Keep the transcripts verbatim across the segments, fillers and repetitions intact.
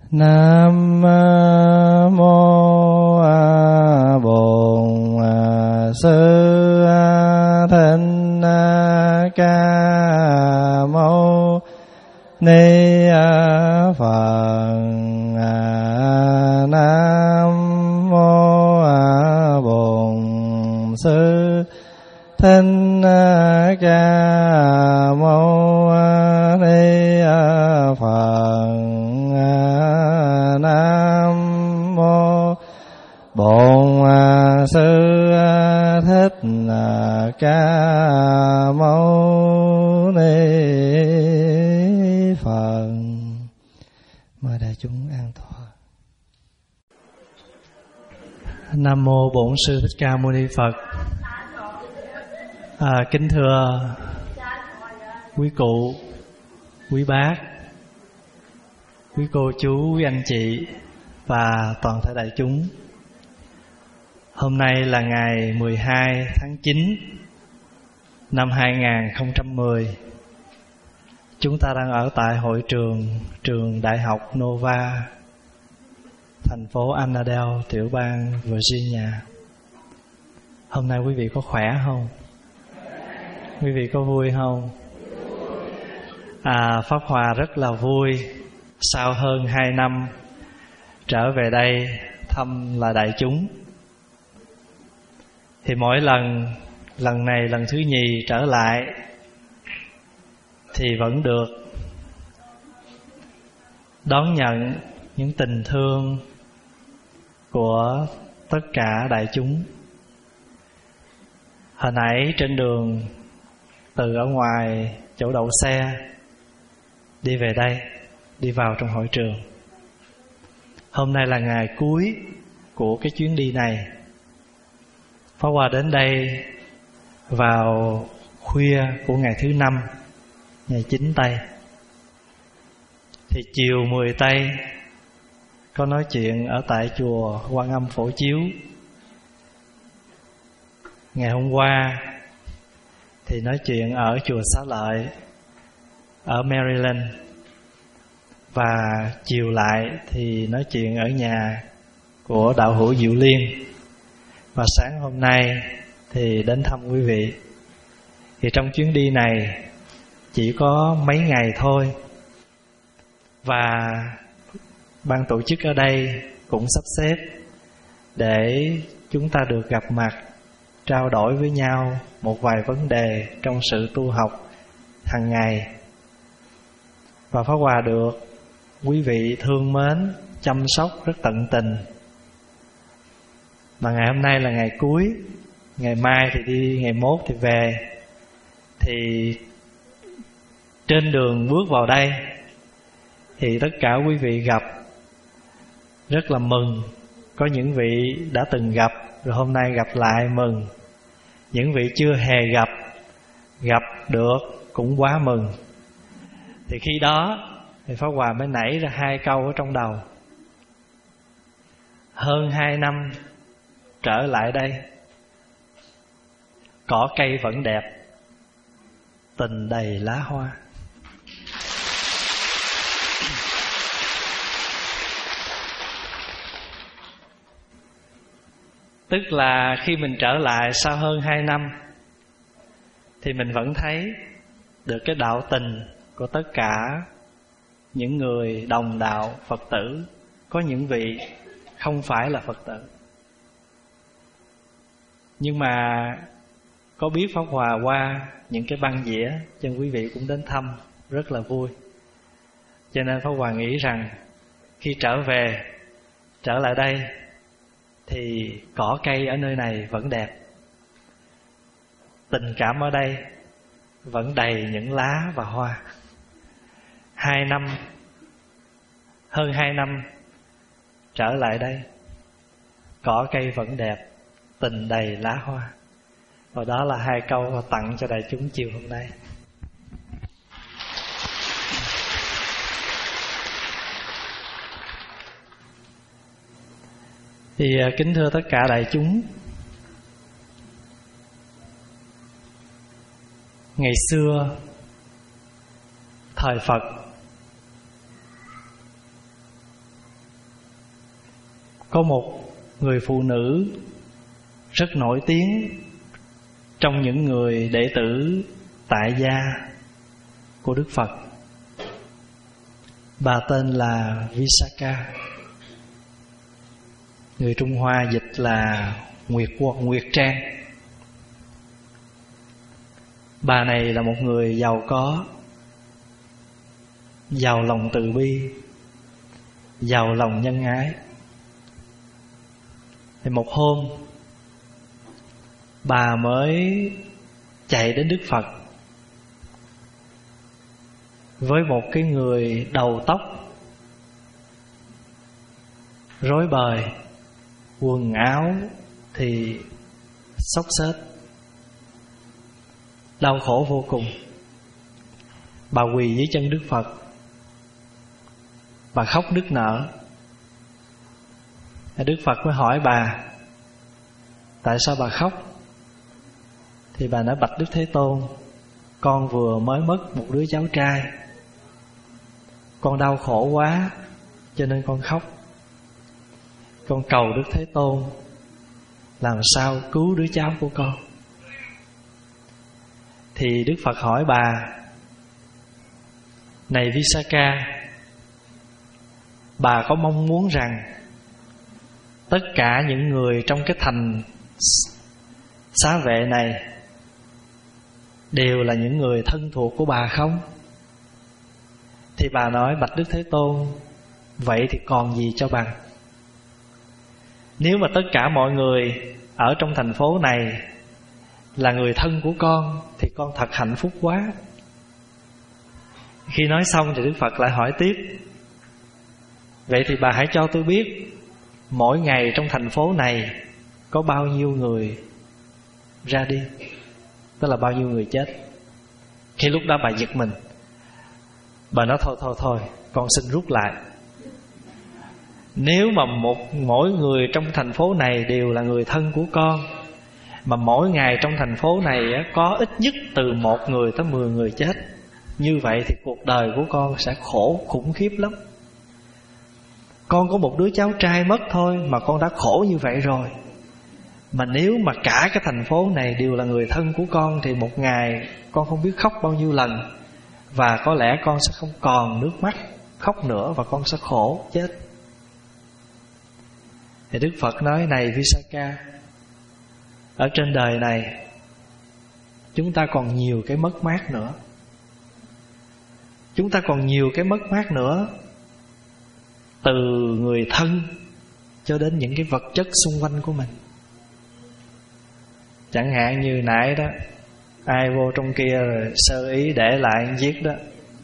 Nam mô Bổn Sư Thích Ca Mâu Ni Phật. Nam mô Bổn Sư Thích Ca Mâu Ni Phật. Nam mô Bổn Sư Thích Ca Mâu Ni Phật. Mời đại chúng an tọa. Nam mô Bổn Sư Thích Ca Mâu Ni Phật. À, kính thưa quý cụ, quý bác, quý cô chú, quý anh chị và toàn thể đại chúng. Hôm nay là ngày mười hai tháng chín năm hai nghìn không trăm mười. Chúng ta đang ở tại hội trường trường Đại học Nova, thành phố Annandale, tiểu bang Virginia. Hôm nay quý vị có khỏe không? Quý vị có vui không? À, Pháp Hòa rất là vui. Sau hơn hai năm trở về đây thăm là đại chúng, thì mỗi lần, lần này lần thứ nhì trở lại thì vẫn được đón nhận những tình thương của tất cả đại chúng. Hồi nãy trên đường từ ở ngoài chỗ đậu xe đi về đây, đi vào trong hội trường. Hôm nay là ngày cuối của cái chuyến đi này. Pháp Hòa đến đây vào khuya của ngày thứ năm, ngày chín Tây. Thì chiều mười Tây có nói chuyện ở tại chùa Quan Âm Phổ Chiếu. Ngày hôm qua thì nói chuyện ở chùa Xá Lợi ở Maryland. Và chiều lại thì nói chuyện ở nhà của đạo hữu Diệu Liên. Và sáng hôm nay thì đến thăm quý vị. Thì trong chuyến đi này chỉ có mấy ngày thôi, và ban tổ chức ở đây cũng sắp xếp để chúng ta được gặp mặt, trao đổi với nhau một vài vấn đề trong sự tu học hàng ngày. Và Pháp Hòa được quý vị thương mến, chăm sóc rất tận tình. Mà ngày hôm nay là ngày cuối, ngày mai thì đi, ngày mốt thì về. Thì trên đường bước vào đây thì tất cả quý vị gặp rất là mừng. Có những vị đã từng gặp rồi hôm nay gặp lại mừng. Những vị chưa hề gặp, gặp được cũng quá mừng. Thì khi đó thì Pháp Hòa mới nảy ra hai câu ở trong đầu. Hơn hai năm trở lại đây, cỏ cây vẫn đẹp, tình đầy lá hoa. Tức là khi mình trở lại sau hơn hai năm thì mình vẫn thấy được cái đạo tình của tất cả những người đồng đạo Phật tử. Có những vị không phải là Phật tử, nhưng mà có biết Pháp Hòa qua những cái băng dĩa, cho nên quý vị cũng đến thăm rất là vui. Cho nên Pháp Hòa nghĩ rằng khi trở về, trở lại đây thì cỏ cây ở nơi này vẫn đẹp, tình cảm ở đây vẫn đầy những lá và hoa. Hai năm, hơn hai năm trở lại đây, cỏ cây vẫn đẹp, tình đầy lá hoa. Và đó là hai câu tặng cho đại chúng chiều hôm nay. Thì kính thưa tất cả đại chúng, ngày xưa thời Phật có một người phụ nữ rất nổi tiếng trong những người đệ tử tại gia của Đức Phật. Bà tên là Visakha, người Trung Hoa dịch là Nguyệt Nguyệt Trang. Bà này là một người giàu có, giàu lòng từ bi, giàu lòng nhân ái. Thì một hôm bà mới chạy đến Đức Phật với một cái người đầu tóc rối bời, quần áo thì xốc xếch, đau khổ vô cùng. Bà quỳ dưới chân Đức Phật, bà khóc nức nở. Đức Phật mới hỏi bà: tại sao bà khóc? Thì bà nói: bạch Đức Thế Tôn, con vừa mới mất một đứa cháu trai, con đau khổ quá cho nên con khóc. Con cầu Đức Thế Tôn làm sao cứu đứa cháu của con. Thì Đức Phật hỏi bà: này Visakha, bà có mong muốn rằng tất cả những người trong cái thành xá vệ này đều là những người thân thuộc của bà không? Thì bà nói: bạch Đức Thế Tôn, vậy thì còn gì cho bằng. Nếu mà tất cả mọi người ở trong thành phố này là người thân của con thì con thật hạnh phúc quá. Khi nói xong thì Đức Phật lại hỏi tiếp: vậy thì bà hãy cho tôi biết mỗi ngày trong thành phố này có bao nhiêu người ra đi, tức là bao nhiêu người chết. Khi lúc đó bà giật mình, bà nói: thôi thôi thôi, con xin rút lại. Nếu mà một mỗi người trong thành phố này đều là người thân của con, mà mỗi ngày trong thành phố này có ít nhất từ một người tới mười người chết, như vậy thì cuộc đời của con sẽ khổ khủng khiếp lắm. Con có một đứa cháu trai mất thôi mà con đã khổ như vậy rồi, mà nếu mà cả cái thành phố này đều là người thân của con thì một ngày con không biết khóc bao nhiêu lần, và có lẽ con sẽ không còn nước mắt khóc nữa, và con sẽ khổ chết. Thì Đức Phật nói: này Visakha, ở trên đời này chúng ta còn nhiều cái mất mát nữa. Chúng ta còn nhiều cái mất mát nữa, từ người thân cho đến những cái vật chất xung quanh của mình. Chẳng hạn như nãy đó, ai vô trong kia rồi sơ ý để lại viết đó,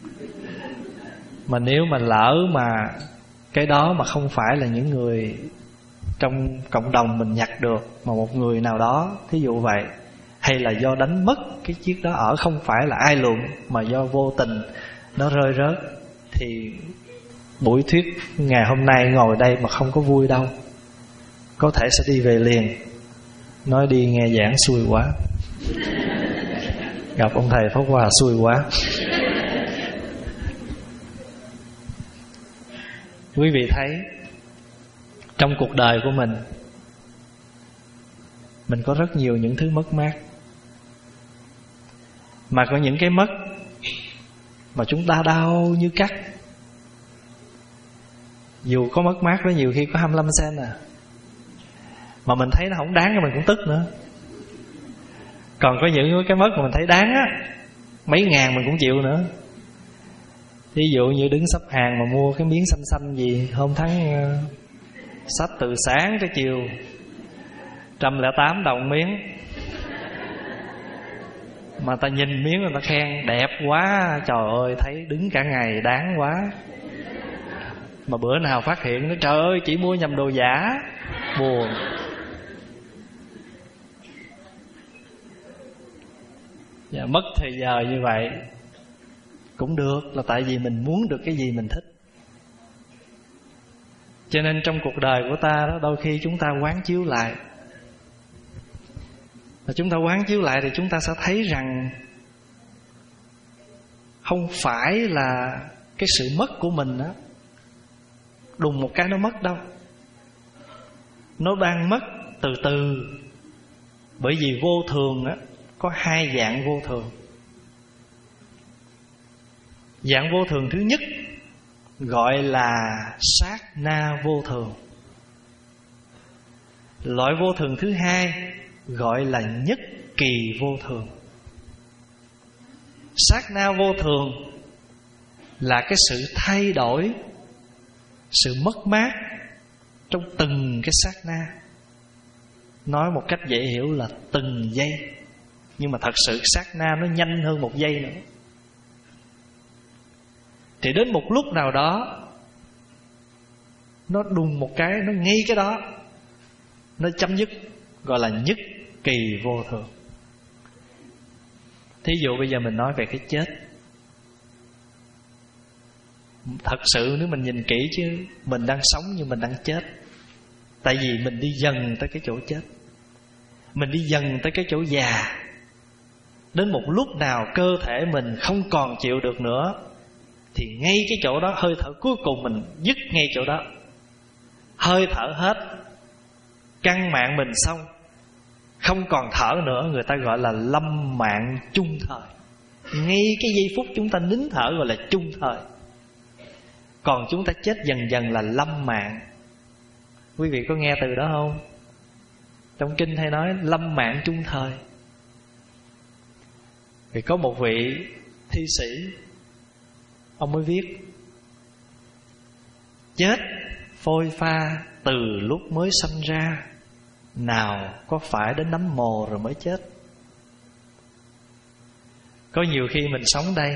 mà nếu mà lỡ mà cái đó mà không phải là những người trong cộng đồng mình nhặt được, mà một người nào đó, thí dụ vậy, hay là do đánh mất cái chiếc đó ở không phải là ai luận, mà do vô tình nó rơi rớt, thì buổi thuyết ngày hôm nay ngồi đây mà không có vui đâu, có thể sẽ đi về liền, nói đi nghe giảng xui quá, gặp ông thầy Pháp Hòa xui quá. Quý vị thấy trong cuộc đời của mình, mình có rất nhiều những thứ mất mát, mà có những cái mất mà chúng ta đau như cắt. Dù có mất mát đó nhiều khi có hai mươi lăm sen à, mà mình thấy nó không đáng thì mình cũng tức nữa. Còn có những cái mất mà mình thấy đáng á, mấy ngàn mình cũng chịu nữa. Ví dụ như đứng xếp hàng mà mua cái miếng xanh xanh gì, hôm tháng uh, xách từ sáng tới chiều một trăm lẻ tám đồng miếng, mà ta nhìn miếng người ta khen đẹp quá, trời ơi thấy đứng cả ngày đáng quá. Mà bữa nào phát hiện nó trời ơi chỉ mua nhầm đồ giả, buồn. Dạ, mất thời giờ như vậy cũng được, là tại vì mình muốn được cái gì mình thích. Cho nên trong cuộc đời của ta đó, đôi khi chúng ta quán chiếu lại, và chúng ta quán chiếu lại thì chúng ta sẽ thấy rằng không phải là cái sự mất của mình đó, đùng một cái nó mất đâu. nó đang mất từ từ. Bởi vì vô thường á, có hai dạng vô thường. Dạng vô thường thứ nhất gọi là sát na vô thường. Loại vô thường thứ hai gọi là nhất kỳ vô thường. Sát na vô thường là cái sự thay đổi, sự mất mát trong từng cái sát na. Nói một cách dễ hiểu là từng giây. Nhưng mà thật sự sát na nó nhanh hơn một giây nữa. Thì đến một lúc nào đó, nó đùng một cái, nó ngay cái đó, nó chấm dứt, gọi là nhất kỳ vô thường. Thí dụ bây giờ mình nói về cái chết. Thật sự nếu mình nhìn kỹ chứ, mình đang sống nhưng mình đang chết. Tại vì mình đi dần tới cái chỗ chết, mình đi dần tới cái chỗ già. Đến một lúc nào cơ thể mình không còn chịu được nữa, thì ngay cái chỗ đó, hơi thở cuối cùng mình dứt ngay chỗ đó. Hơi thở hết, căng mạng mình xong, không còn thở nữa, người ta gọi là lâm mạng chung thời. Ngay cái giây phút chúng ta nín thở gọi là chung thời. Còn chúng ta chết dần dần là lâm mạng. Quý vị có nghe từ đó không? Trong kinh hay nói lâm mạng chung thời. Thì có một vị thi sĩ, ông mới viết: chết phôi pha từ lúc mới sanh ra, nào có phải đến nắm mồ rồi mới chết. Có nhiều khi mình sống đây,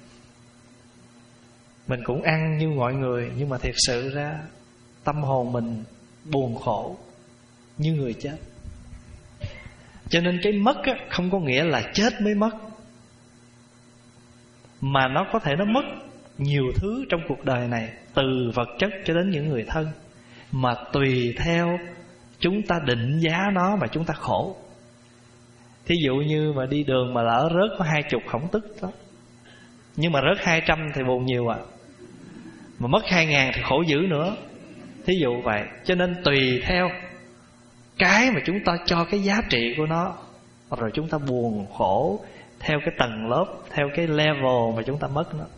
mình cũng ăn như mọi người, nhưng mà thiệt sự ra tâm hồn mình buồn khổ như người chết. Cho nên cái mất á, không có nghĩa là chết mới mất, mà nó có thể nó mất nhiều thứ trong cuộc đời này, từ vật chất cho đến những người thân, mà tùy theo chúng ta định giá nó mà chúng ta khổ. Thí dụ như mà đi đường mà lỡ rớt có hai chục không tức đó, nhưng mà rớt hai trăm thì buồn nhiều à. Mà mất hai ngàn thì khổ dữ nữa. Thí dụ vậy. Cho nên tùy theo cái mà chúng ta cho cái giá trị của nó, rồi chúng ta buồn khổ theo cái tầng lớp, theo cái level mà chúng ta mất nó.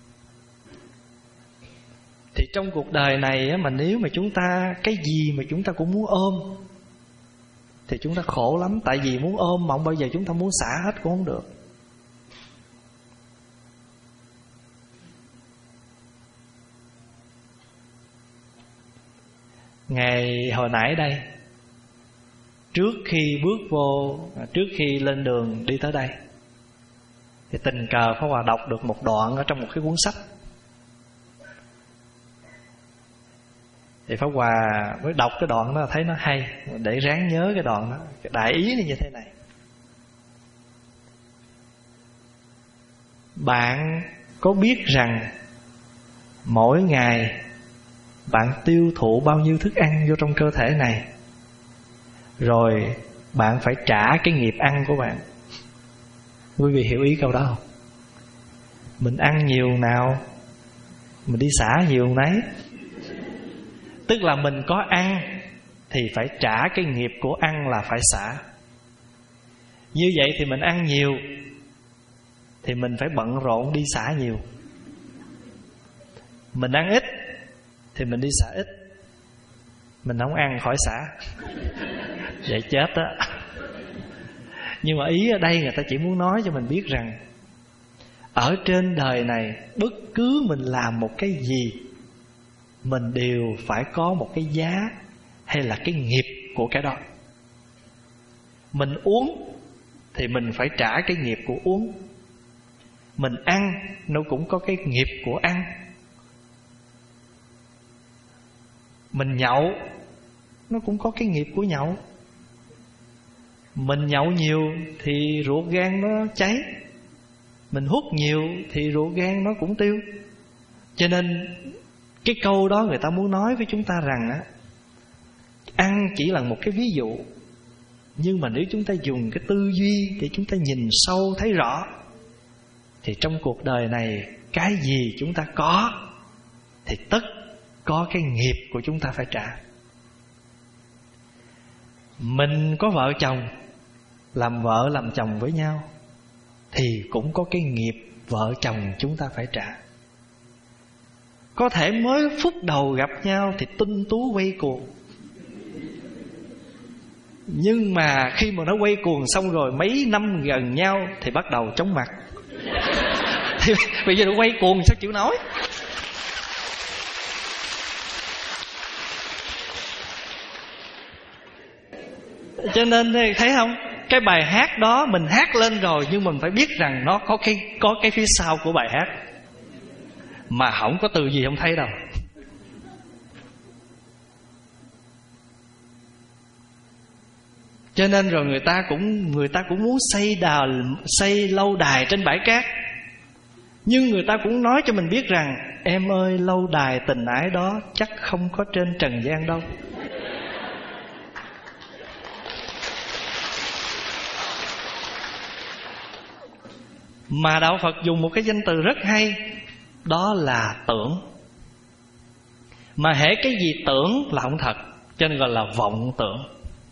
Thì trong cuộc đời này á, mà nếu mà chúng ta cái gì mà chúng ta cũng muốn ôm thì chúng ta khổ lắm. Tại vì muốn ôm mà không bao giờ chúng ta muốn xả hết cũng không được. Ngày hồi nãy đây, trước khi bước vô, trước khi lên đường đi tới đây, thì tình cờ Pháp Hòa đọc được một đoạn ở trong một cái cuốn sách. Thì Pháp Hòa mới đọc cái đoạn đó thấy nó hay, để ráng nhớ cái đoạn đó. Cái đại ý là như thế này: bạn có biết rằng mỗi ngày bạn tiêu thụ bao nhiêu thức ăn vô trong cơ thể này, rồi bạn phải trả cái nghiệp ăn của bạn. Quý vị hiểu ý câu đó không? Mình ăn nhiều nào, mình đi xả nhiều nấy. Tức là mình có ăn thì phải trả cái nghiệp của ăn là phải xả. Như vậy thì mình ăn nhiều thì mình phải bận rộn đi xả nhiều. Mình ăn ít thì mình đi xả ít. Mình không ăn khỏi xả, vậy chết á. Nhưng mà ý ở đây người ta chỉ muốn nói cho mình biết rằng ở trên đời này, bất cứ mình làm một cái gì, mình đều phải có một cái giá hay là cái nghiệp của cái đó. Mình uống thì mình phải trả cái nghiệp của uống. Mình ăn nó cũng có cái nghiệp của ăn. Mình nhậu nó cũng có cái nghiệp của nhậu. Mình nhậu nhiều thì ruột gan nó cháy. Mình hút nhiều thì ruột gan nó cũng tiêu. Cho nên cái câu đó người ta muốn nói với chúng ta rằng á, ăn chỉ là một cái ví dụ, nhưng mà nếu chúng ta dùng cái tư duy để chúng ta nhìn sâu thấy rõ, thì trong cuộc đời này cái gì chúng ta có thì tất có cái nghiệp của chúng ta phải trả. mình có vợ chồng, làm vợ làm chồng với nhau, thì cũng có cái nghiệp vợ chồng chúng ta phải trả. Có thể mới phút đầu gặp nhau thì tinh tú quay cuồng, nhưng mà khi mà nó quay cuồng xong rồi mấy năm gần nhau thì bắt đầu chóng mặt. Thì bây giờ nó quay cuồng sao chịu nói. Cho nên thấy không, cái bài hát đó mình hát lên rồi, nhưng mình phải biết rằng nó có cái có cái phía sau của bài hát mà không có từ gì không thấy đâu. Cho nên rồi người ta cũng người ta cũng muốn xây đào xây lâu đài trên bãi cát, nhưng người ta cũng nói cho mình biết rằng em ơi, lâu đài tình ái đó chắc không có trên trần gian đâu. Mà đạo Phật dùng một cái danh từ rất hay, đó là tưởng. Mà hễ cái gì tưởng là không thật, cho nên gọi là vọng tưởng.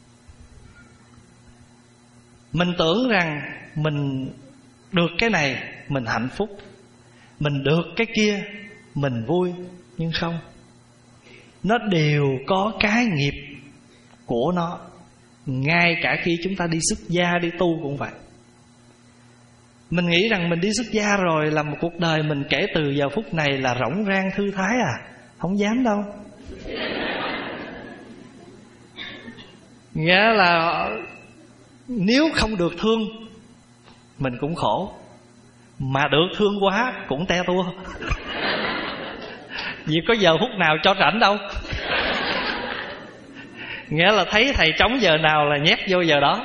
Mình tưởng rằng mình được cái này mình hạnh phúc, mình được cái kia mình vui, nhưng không. Nó đều có cái nghiệp của nó. Ngay cả khi chúng ta đi xuất gia, đi tu cũng vậy. Mình nghĩ rằng mình đi xuất gia rồi là một cuộc đời mình kể từ giờ phút này là rỗng rang thư thái à. Không dám đâu. Nghĩa là nếu không được thương mình cũng khổ, mà được thương quá cũng te tua. Vì có giờ phút nào cho rảnh đâu. Nghĩa là thấy thầy trống giờ nào là nhét vô giờ đó.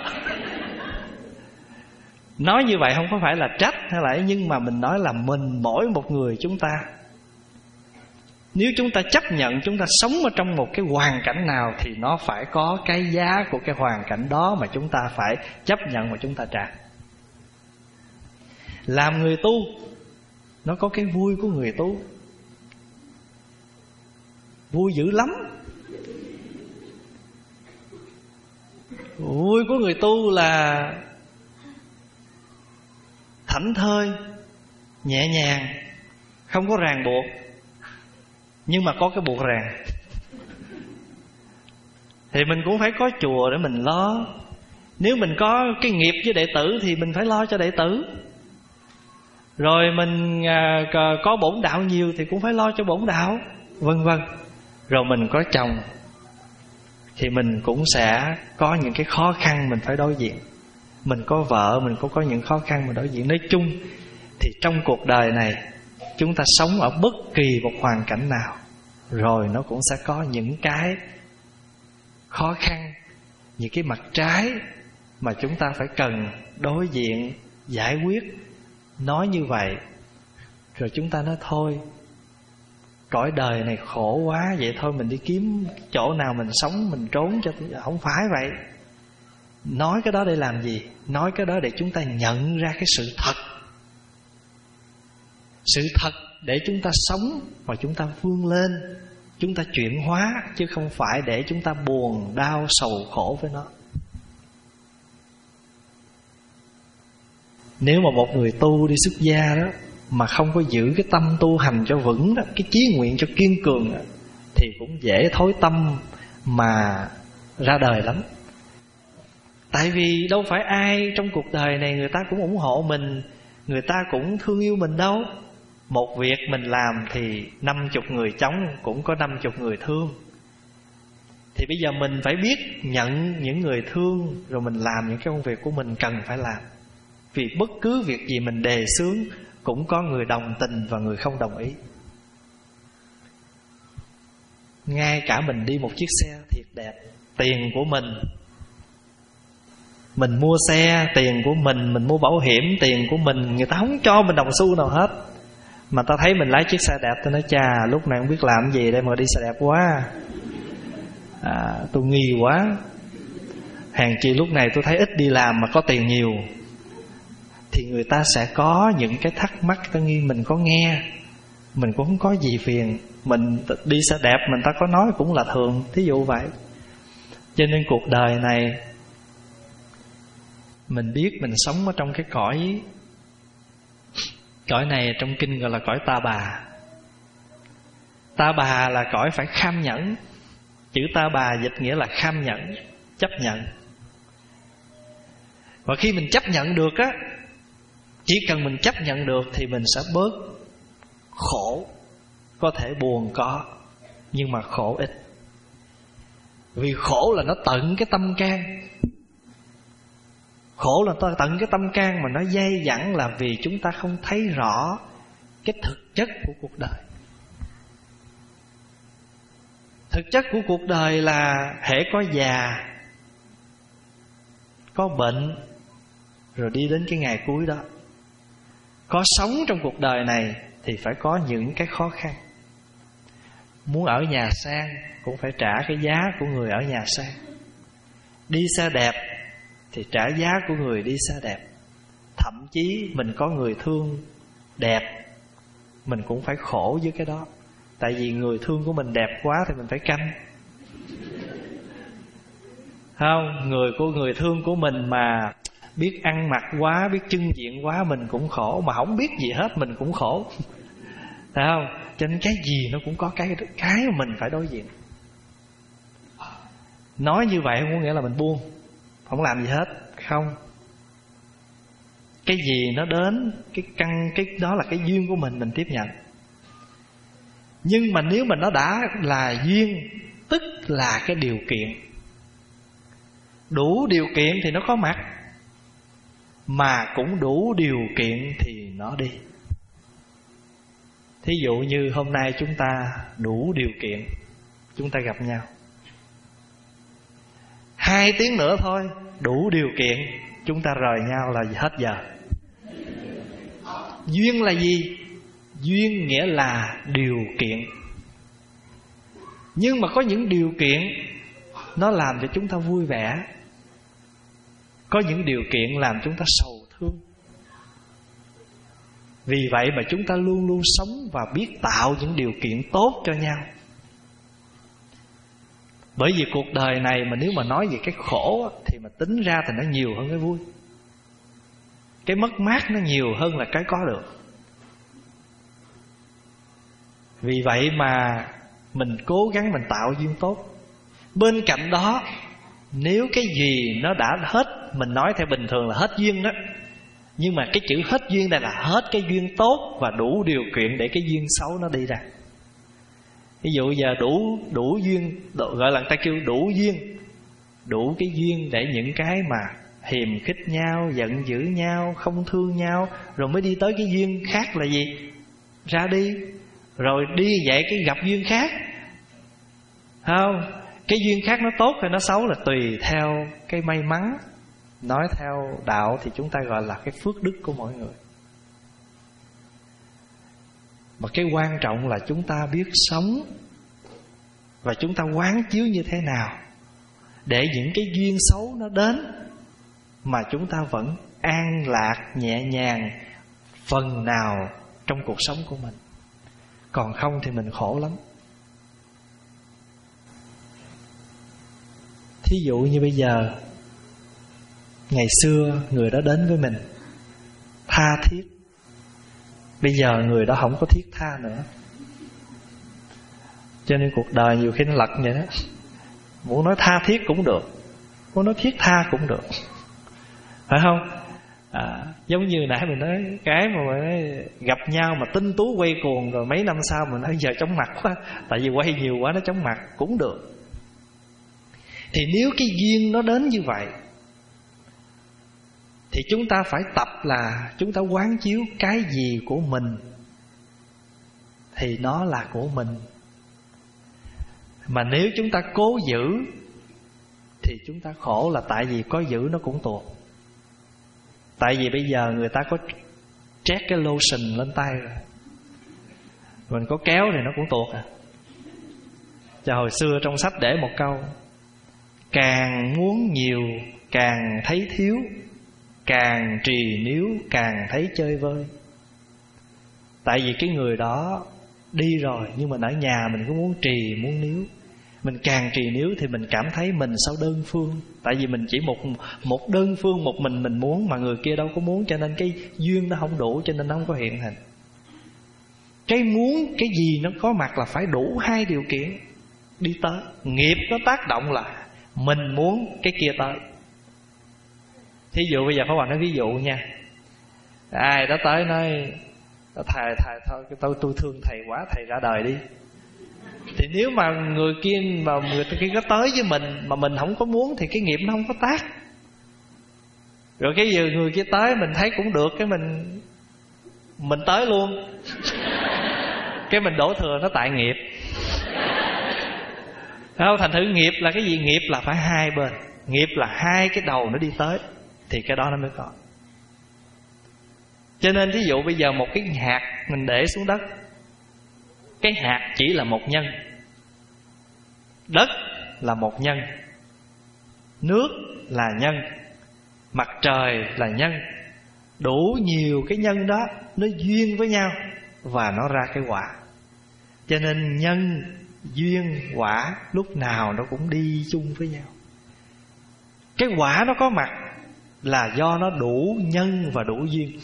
Nói như vậy không có phải là trách hay là, nhưng mà mình nói là mình mỗi một người chúng ta, nếu chúng ta chấp nhận chúng ta sống ở trong một cái hoàn cảnh nào thì nó phải có cái giá của cái hoàn cảnh đó mà chúng ta phải chấp nhận và chúng ta trả. Làm người tu nó có cái vui của người tu, vui dữ lắm. Vui của người tu là thảnh thơi, nhẹ nhàng, không có ràng buộc, nhưng mà có cái buộc ràng. Thì mình cũng phải có chùa để mình lo. Nếu mình có cái nghiệp với đệ tử thì mình phải lo cho đệ tử. Rồi mình à, có bổn đạo nhiều thì cũng phải lo cho bổn đạo, vân vân. Rồi mình có chồng thì mình cũng sẽ có những cái khó khăn mình phải đối diện. Mình có vợ, mình cũng có những khó khăn mình đối diện. Nói chung thì trong cuộc đời này chúng ta sống ở bất kỳ một hoàn cảnh nào, rồi nó cũng sẽ có những cái khó khăn, những cái mặt trái mà chúng ta phải cần đối diện, giải quyết. Nói như vậy rồi chúng ta nói thôi, cõi đời này khổ quá, vậy thôi mình đi kiếm chỗ nào mình sống, mình trốn cho. Không phải vậy. Nói cái đó để làm gì? Nói cái đó để chúng ta nhận ra cái sự thật. Sự thật để chúng ta sống và chúng ta vươn lên, chúng ta chuyển hóa, chứ không phải để chúng ta buồn, đau, sầu khổ với nó. Nếu mà một người tu đi xuất gia đó mà không có giữ cái tâm tu hành cho vững đó, cái chí nguyện cho kiên cường đó, thì cũng dễ thối tâm mà ra đời lắm. Tại vì đâu phải ai trong cuộc đời này người ta cũng ủng hộ mình, người ta cũng thương yêu mình đâu. Một việc mình làm thì năm chục người chống, cũng có năm chục người thương. Thì bây giờ mình phải biết nhận những người thương, rồi mình làm những cái công việc của mình cần phải làm. Vì bất cứ việc gì mình đề xướng cũng có người đồng tình và người không đồng ý. Ngay cả mình đi một chiếc xe thiệt đẹp, tiền của mình, mình mua xe, tiền của mình, mình mua bảo hiểm, tiền của mình, người ta không cho mình đồng xu nào hết. Mà ta thấy mình lái chiếc xe đẹp, tôi nói chà, lúc này không biết làm gì đây mà đi xe đẹp quá à, tôi nghi quá. Hèn chi lúc này tôi thấy ít đi làm mà có tiền nhiều. Thì người ta sẽ có những cái thắc mắc, ta nghi mình có nghe, mình cũng không có gì phiền. Mình đi xe đẹp mình ta có nói cũng là thường, thí dụ vậy. Cho nên cuộc đời này mình biết mình sống ở trong cái cõi Cõi này trong kinh gọi là cõi ta bà. Ta bà là cõi phải kham nhẫn. Chữ ta bà dịch nghĩa là kham nhẫn, chấp nhận. Và khi mình chấp nhận được á, chỉ cần mình chấp nhận được thì mình sẽ bớt khổ. Có thể buồn có, nhưng mà khổ ít. Vì khổ là nó tận cái tâm can. Khổ là tận cái tâm can mà nó dai dẳng, là vì chúng ta không thấy rõ cái thực chất của cuộc đời. Thực chất của cuộc đời là hễ có già, có bệnh, rồi đi đến cái ngày cuối đó. Có sống trong cuộc đời này thì phải có những cái khó khăn. Muốn ở nhà sang cũng phải trả cái giá của người ở nhà sang. Đi xe đẹp thì trả giá của người đi xe đẹp. Thậm chí mình có người thương đẹp, mình cũng phải khổ với cái đó. Tại vì người thương của mình đẹp quá thì mình phải canh. Không, người của người thương của mình mà biết ăn mặc quá, biết trưng diện quá, mình cũng khổ. Mà không biết gì hết mình cũng khổ. Thấy không? Cho nên cái gì nó cũng có cái cái mà mình phải đối diện. Nói như vậy không có nghĩa là mình buông, không làm gì hết. Không. Cái gì nó đến, cái căn, cái đó là cái duyên của mình, mình tiếp nhận. Nhưng mà nếu mà nó đã là duyên, tức là cái điều kiện. Đủ điều kiện thì nó có mặt, mà cũng đủ điều kiện thì nó đi. Thí dụ như hôm nay chúng ta đủ điều kiện, chúng ta gặp nhau. Hai tiếng nữa thôi, đủ điều kiện, chúng ta rời nhau là hết giờ. Duyên là gì? Duyên nghĩa là điều kiện. Nhưng mà có những điều kiện nó làm cho chúng ta vui vẻ, có những điều kiện làm chúng ta sầu thương. Vì vậy mà chúng ta luôn luôn sống và biết tạo những điều kiện tốt cho nhau. Bởi vì cuộc đời này mà nếu mà nói về cái khổ thì mà tính ra thì nó nhiều hơn cái vui. Cái mất mát nó nhiều hơn là cái có được. Vì vậy mà mình cố gắng mình tạo duyên tốt. Bên cạnh đó, nếu cái gì nó đã hết, mình nói theo bình thường là hết duyên đó, nhưng mà cái chữ hết duyên đây là hết cái duyên tốt và đủ điều kiện để cái duyên xấu nó đi ra. Ví dụ giờ đủ đủ duyên, gọi là người ta kêu đủ duyên, đủ cái duyên để những cái mà hiềm khích nhau, giận dữ nhau, không thương nhau, rồi mới đi tới cái duyên khác là gì? Ra đi. Rồi đi vậy cái gặp duyên khác. Không? Cái duyên khác nó tốt hay nó xấu là tùy theo cái may mắn. Nói theo đạo thì chúng ta gọi là cái phước đức của mỗi người. Mà cái quan trọng là chúng ta biết sống, và chúng ta quán chiếu như thế nào để những cái duyên xấu nó đến mà chúng ta vẫn an lạc, nhẹ nhàng phần nào trong cuộc sống của mình. Còn không thì mình khổ lắm. Thí dụ như bây giờ, ngày xưa người đó đến với mình tha thiết, bây giờ người đó không có thiết tha nữa. Cho nên cuộc đời nhiều khi nó lật vậy đó. Muốn nói tha thiết cũng được, muốn nói thiết tha cũng được, phải không? À, giống như nãy mình nói cái mà nói, gặp nhau mà tinh tú quay cuồng, rồi mấy năm sau mình nói giờ chóng mặt quá, tại vì quay nhiều quá nó chóng mặt cũng được. Thì nếu cái duyên nó đến như vậy thì chúng ta phải tập là chúng ta quán chiếu cái gì của mình thì nó là của mình. Mà nếu chúng ta cố giữ thì chúng ta khổ, là tại vì có giữ nó cũng tuột. Tại vì bây giờ người ta có trét cái lotion lên tay rồi, mình có kéo thì nó cũng tuột à. Cho hồi xưa trong sách để một câu: càng muốn nhiều càng thấy thiếu, càng trì níu càng thấy chơi vơi. Tại vì cái người đó đi rồi, nhưng mà ở nhà mình cứ muốn trì muốn níu. Mình càng trì níu thì mình cảm thấy mình sao đơn phương. Tại vì mình chỉ một một đơn phương, một mình mình muốn, mà người kia đâu có muốn. Cho nên cái duyên nó không đủ, cho nên nó không có hiện hình. Cái muốn, cái gì nó có mặt là phải đủ hai điều kiện đi tới. Nghiệp nó tác động là mình muốn cái kia tới. Thí dụ bây giờ Pháp Hòa nói ví dụ nha. Ai đó tới nói thầy thầy thôi tôi tôi thương thầy quá, thầy ra đời đi. Thì nếu mà người kia mà người kia có tới với mình mà mình không có muốn thì cái nghiệp nó không có tác. Rồi cái giờ người kia tới mình thấy cũng được, cái mình mình tới luôn. Cái mình đổ thừa nó tại nghiệp. Không, thành thử nghiệp là cái gì? Nghiệp là phải hai bên. Nghiệp là hai cái đầu nó đi tới thì cái đó nó mới có. Cho nên ví dụ bây giờ một cái hạt mình để xuống đất, cái hạt chỉ là một nhân, đất là một nhân, nước là nhân, mặt trời là nhân. Đủ nhiều cái nhân đó nó duyên với nhau và nó ra cái quả. Cho nên nhân, duyên, quả lúc nào nó cũng đi chung với nhau. Cái quả nó có mặt là do nó đủ nhân và đủ duyên.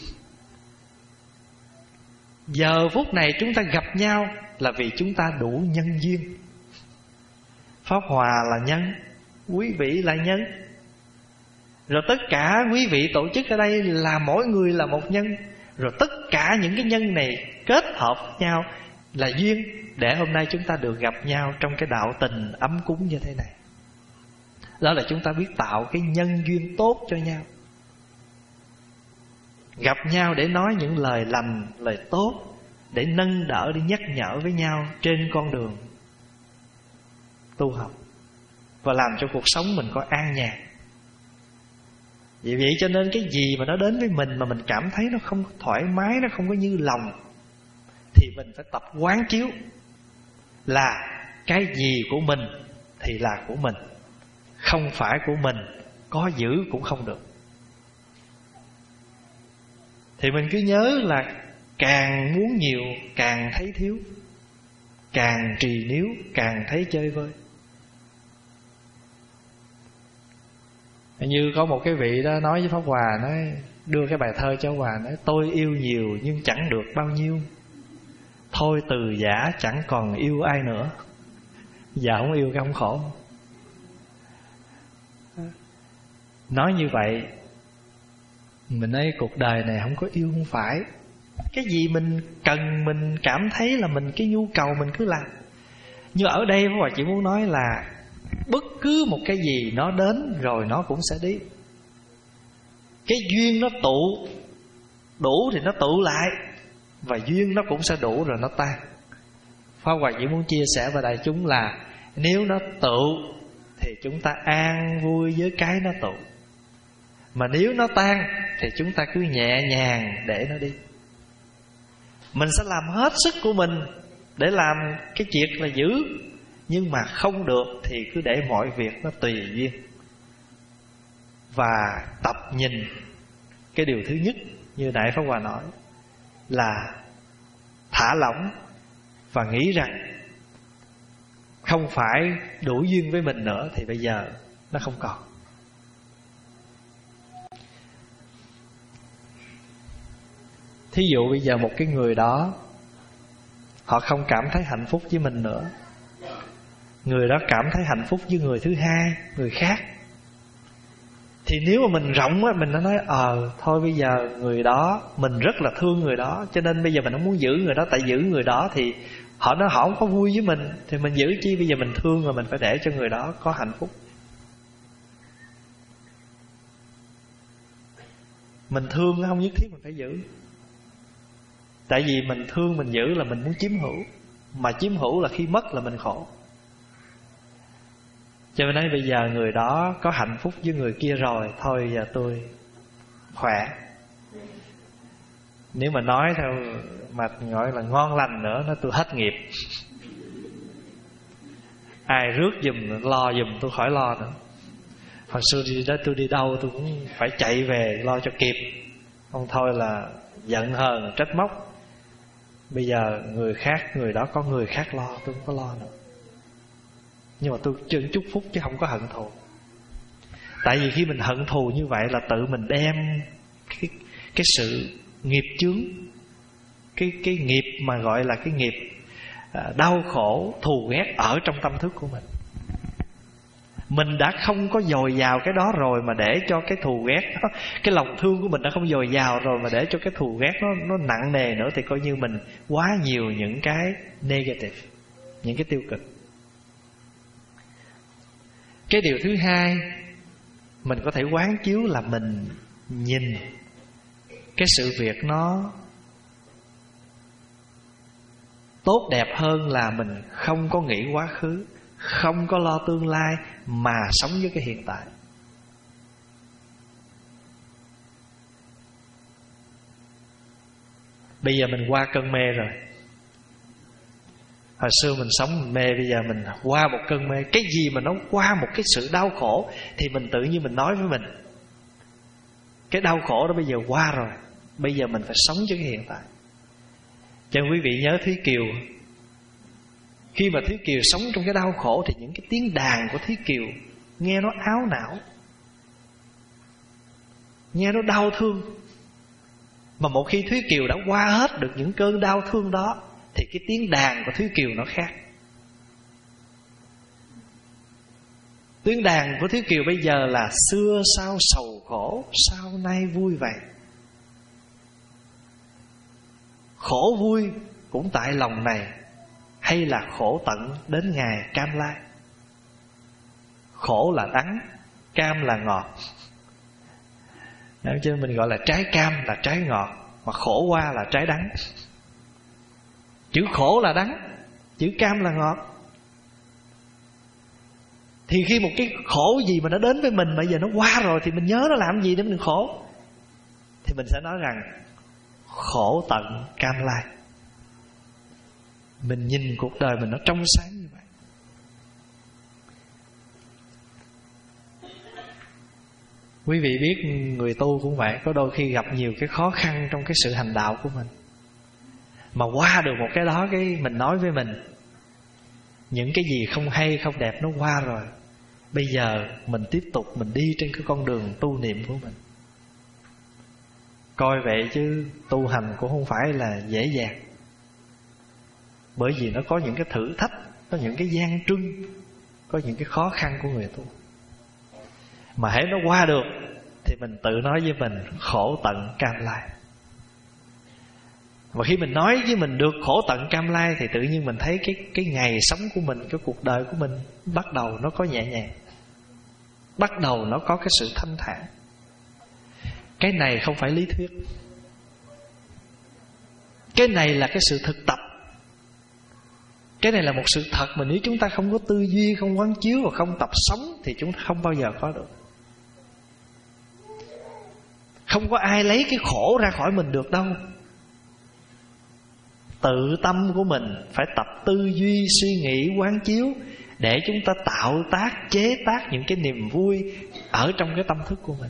Giờ phút này chúng ta gặp nhau là vì chúng ta đủ nhân duyên. Pháp Hòa là nhân, quý vị là nhân. Rồi tất cả quý vị tổ chức ở đây là mỗi người là một nhân. Rồi tất cả những cái nhân này kết hợp với nhau là duyên, để hôm nay chúng ta được gặp nhau trong cái đạo tình ấm cúng như thế này. Đó là chúng ta biết tạo cái nhân duyên tốt cho nhau. Gặp nhau để nói những lời lành, lời tốt, để nâng đỡ, để nhắc nhở với nhau trên con đường tu học, và làm cho cuộc sống mình có an nhàn. Vì vậy cho nên cái gì mà nó đến với mình mà mình cảm thấy nó không thoải mái, nó không có như lòng, thì mình phải tập quán chiếu là cái gì của mình thì là của mình, không phải của mình, có giữ cũng không được. Thì mình cứ nhớ là càng muốn nhiều càng thấy thiếu, càng trì níu càng thấy chơi vơi. Như có một cái vị đó nói với Pháp Hòa, nói đưa cái bài thơ cho Hòa, nói tôi yêu nhiều nhưng chẳng được bao nhiêu, thôi từ giả chẳng còn yêu ai nữa. Dạ không yêu cái không khổ. Nói như vậy mình nói cuộc đời này không có yêu không phải. Cái gì mình cần, mình cảm thấy là mình cái nhu cầu mình cứ làm. Nhưng ở đây Pháp Hòa chỉ muốn nói là bất cứ một cái gì nó đến rồi nó cũng sẽ đi. Cái duyên nó tụ đủ thì nó tụ lại, và duyên nó cũng sẽ đủ rồi nó tan. Pháp Hòa chỉ muốn chia sẻ với đại chúng là nếu nó tụ thì chúng ta an vui với cái nó tụ, mà nếu nó tan thì chúng ta cứ nhẹ nhàng để nó đi. Mình sẽ làm hết sức của mình để làm cái chuyện là giữ, nhưng mà không được thì cứ để mọi việc nó tùy duyên. Và tập nhìn cái điều thứ nhất như Đại Pháp Hòa nói là thả lỏng và nghĩ rằng không phải đủ duyên với mình nữa thì bây giờ nó không còn. Thí dụ bây giờ một cái người đó họ không cảm thấy hạnh phúc với mình nữa, người đó cảm thấy hạnh phúc với người thứ hai, người khác, thì nếu mà mình rộng á, mình nó nói ờ thôi bây giờ người đó mình rất là thương người đó, cho nên bây giờ mình không muốn giữ người đó, tại giữ người đó thì họ nó họ không có vui với mình, thì mình giữ chi, bây giờ mình thương rồi mình phải để cho người đó có hạnh phúc. Mình thương không nhất thiết mình phải giữ. Tại vì mình thương mình giữ là mình muốn chiếm hữu, mà chiếm hữu là khi mất là mình khổ. Cho nên bây giờ người đó có hạnh phúc với người kia rồi, thôi giờ tôi khỏe. Nếu mà nói theo mà gọi là ngon lành nữa, nó tôi hết nghiệp. Ai rước giùm, lo giùm tôi khỏi lo nữa. Hồi xưa đi đó tôi đi đâu tôi cũng phải chạy về lo cho kịp, không thôi là giận hờn trách móc. Bây giờ người khác, người đó có người khác lo, tôi không có lo nữa. nhưng mà tôi chân chúc phúc chứ không có hận thù. Tại vì khi mình hận thù như vậy là tự mình đem cái, cái sự nghiệp chướng, Cái, cái nghiệp mà gọi là cái nghiệp à, đau khổ, thù ghét ở trong tâm thức của mình. Mình đã không có dồi dào cái đó rồi mà để cho cái thù ghét đó, cái lòng thương của mình đã không dồi dào rồi mà để cho cái thù ghét nó, nó nặng nề nữa, thì coi như mình quá nhiều những cái negative, những cái tiêu cực. Cái điều thứ hai mình có thể quán chiếu là mình nhìn cái sự việc nó tốt đẹp hơn là mình không có nghĩ quá khứ, không có lo tương lai, mà sống với cái hiện tại. Bây giờ mình qua cơn mê rồi. Hồi xưa mình sống mình mê, bây giờ mình qua một cơn mê. Cái gì mà nó qua một cái sự đau khổ thì mình tự nhiên mình nói với mình, cái đau khổ đó bây giờ qua rồi, bây giờ mình phải sống cho cái hiện tại. Cho quý vị nhớ Thúy Kiều. Khi mà Thúy Kiều sống trong cái đau khổ thì những cái tiếng đàn của Thúy Kiều nghe nó áo não, nghe nó đau thương. Mà một khi Thúy Kiều đã qua hết được những cơn đau thương đó thì cái tiếng đàn của Thúy Kiều nó khác. Tiếng đàn của Thúy Kiều bây giờ là xưa sao sầu khổ, sao nay vui vậy. Khổ vui cũng tại lòng này, hay là khổ tận đến ngày cam lai. Khổ là đắng, cam là ngọt. Cho nên mình gọi là trái cam là trái ngọt, mà khổ qua là trái đắng. Chữ khổ là đắng, chữ cam là ngọt. Thì khi một cái khổ gì mà nó đến với mình, bây giờ nó qua rồi, thì mình nhớ nó làm gì để mình khổ, thì mình sẽ nói rằng khổ tận cam lai. Mình nhìn cuộc đời mình nó trong sáng như vậy. Quý vị biết người tu cũng vậy, có đôi khi gặp nhiều cái khó khăn trong cái sự hành đạo của mình, mà qua được một cái đó, cái mình nói với mình, những cái gì không hay không đẹp nó qua rồi, bây giờ mình tiếp tục mình đi trên cái con đường tu niệm của mình. Coi vậy chứ tu hành cũng không phải là dễ dàng, bởi vì nó có những cái thử thách, có những cái gian truân, có những cái khó khăn của người tu. Mà hễ nó qua được thì mình tự nói với mình khổ tận cam lai. Và khi mình nói với mình được khổ tận cam lai thì tự nhiên mình thấy cái, cái ngày sống của mình, cái cuộc đời của mình bắt đầu nó có nhẹ nhàng, bắt đầu nó có cái sự thanh thản. Cái này không phải lý thuyết, cái này là cái sự thực tập. Cái này là một sự thật mà nếu chúng ta không có tư duy, không quán chiếu và không tập sống thì chúng ta không bao giờ có được. Không có ai lấy cái khổ ra khỏi mình được đâu. Tự tâm của mình phải tập tư duy, suy nghĩ, quán chiếu để chúng ta tạo tác, chế tác những cái niềm vui ở trong cái tâm thức của mình.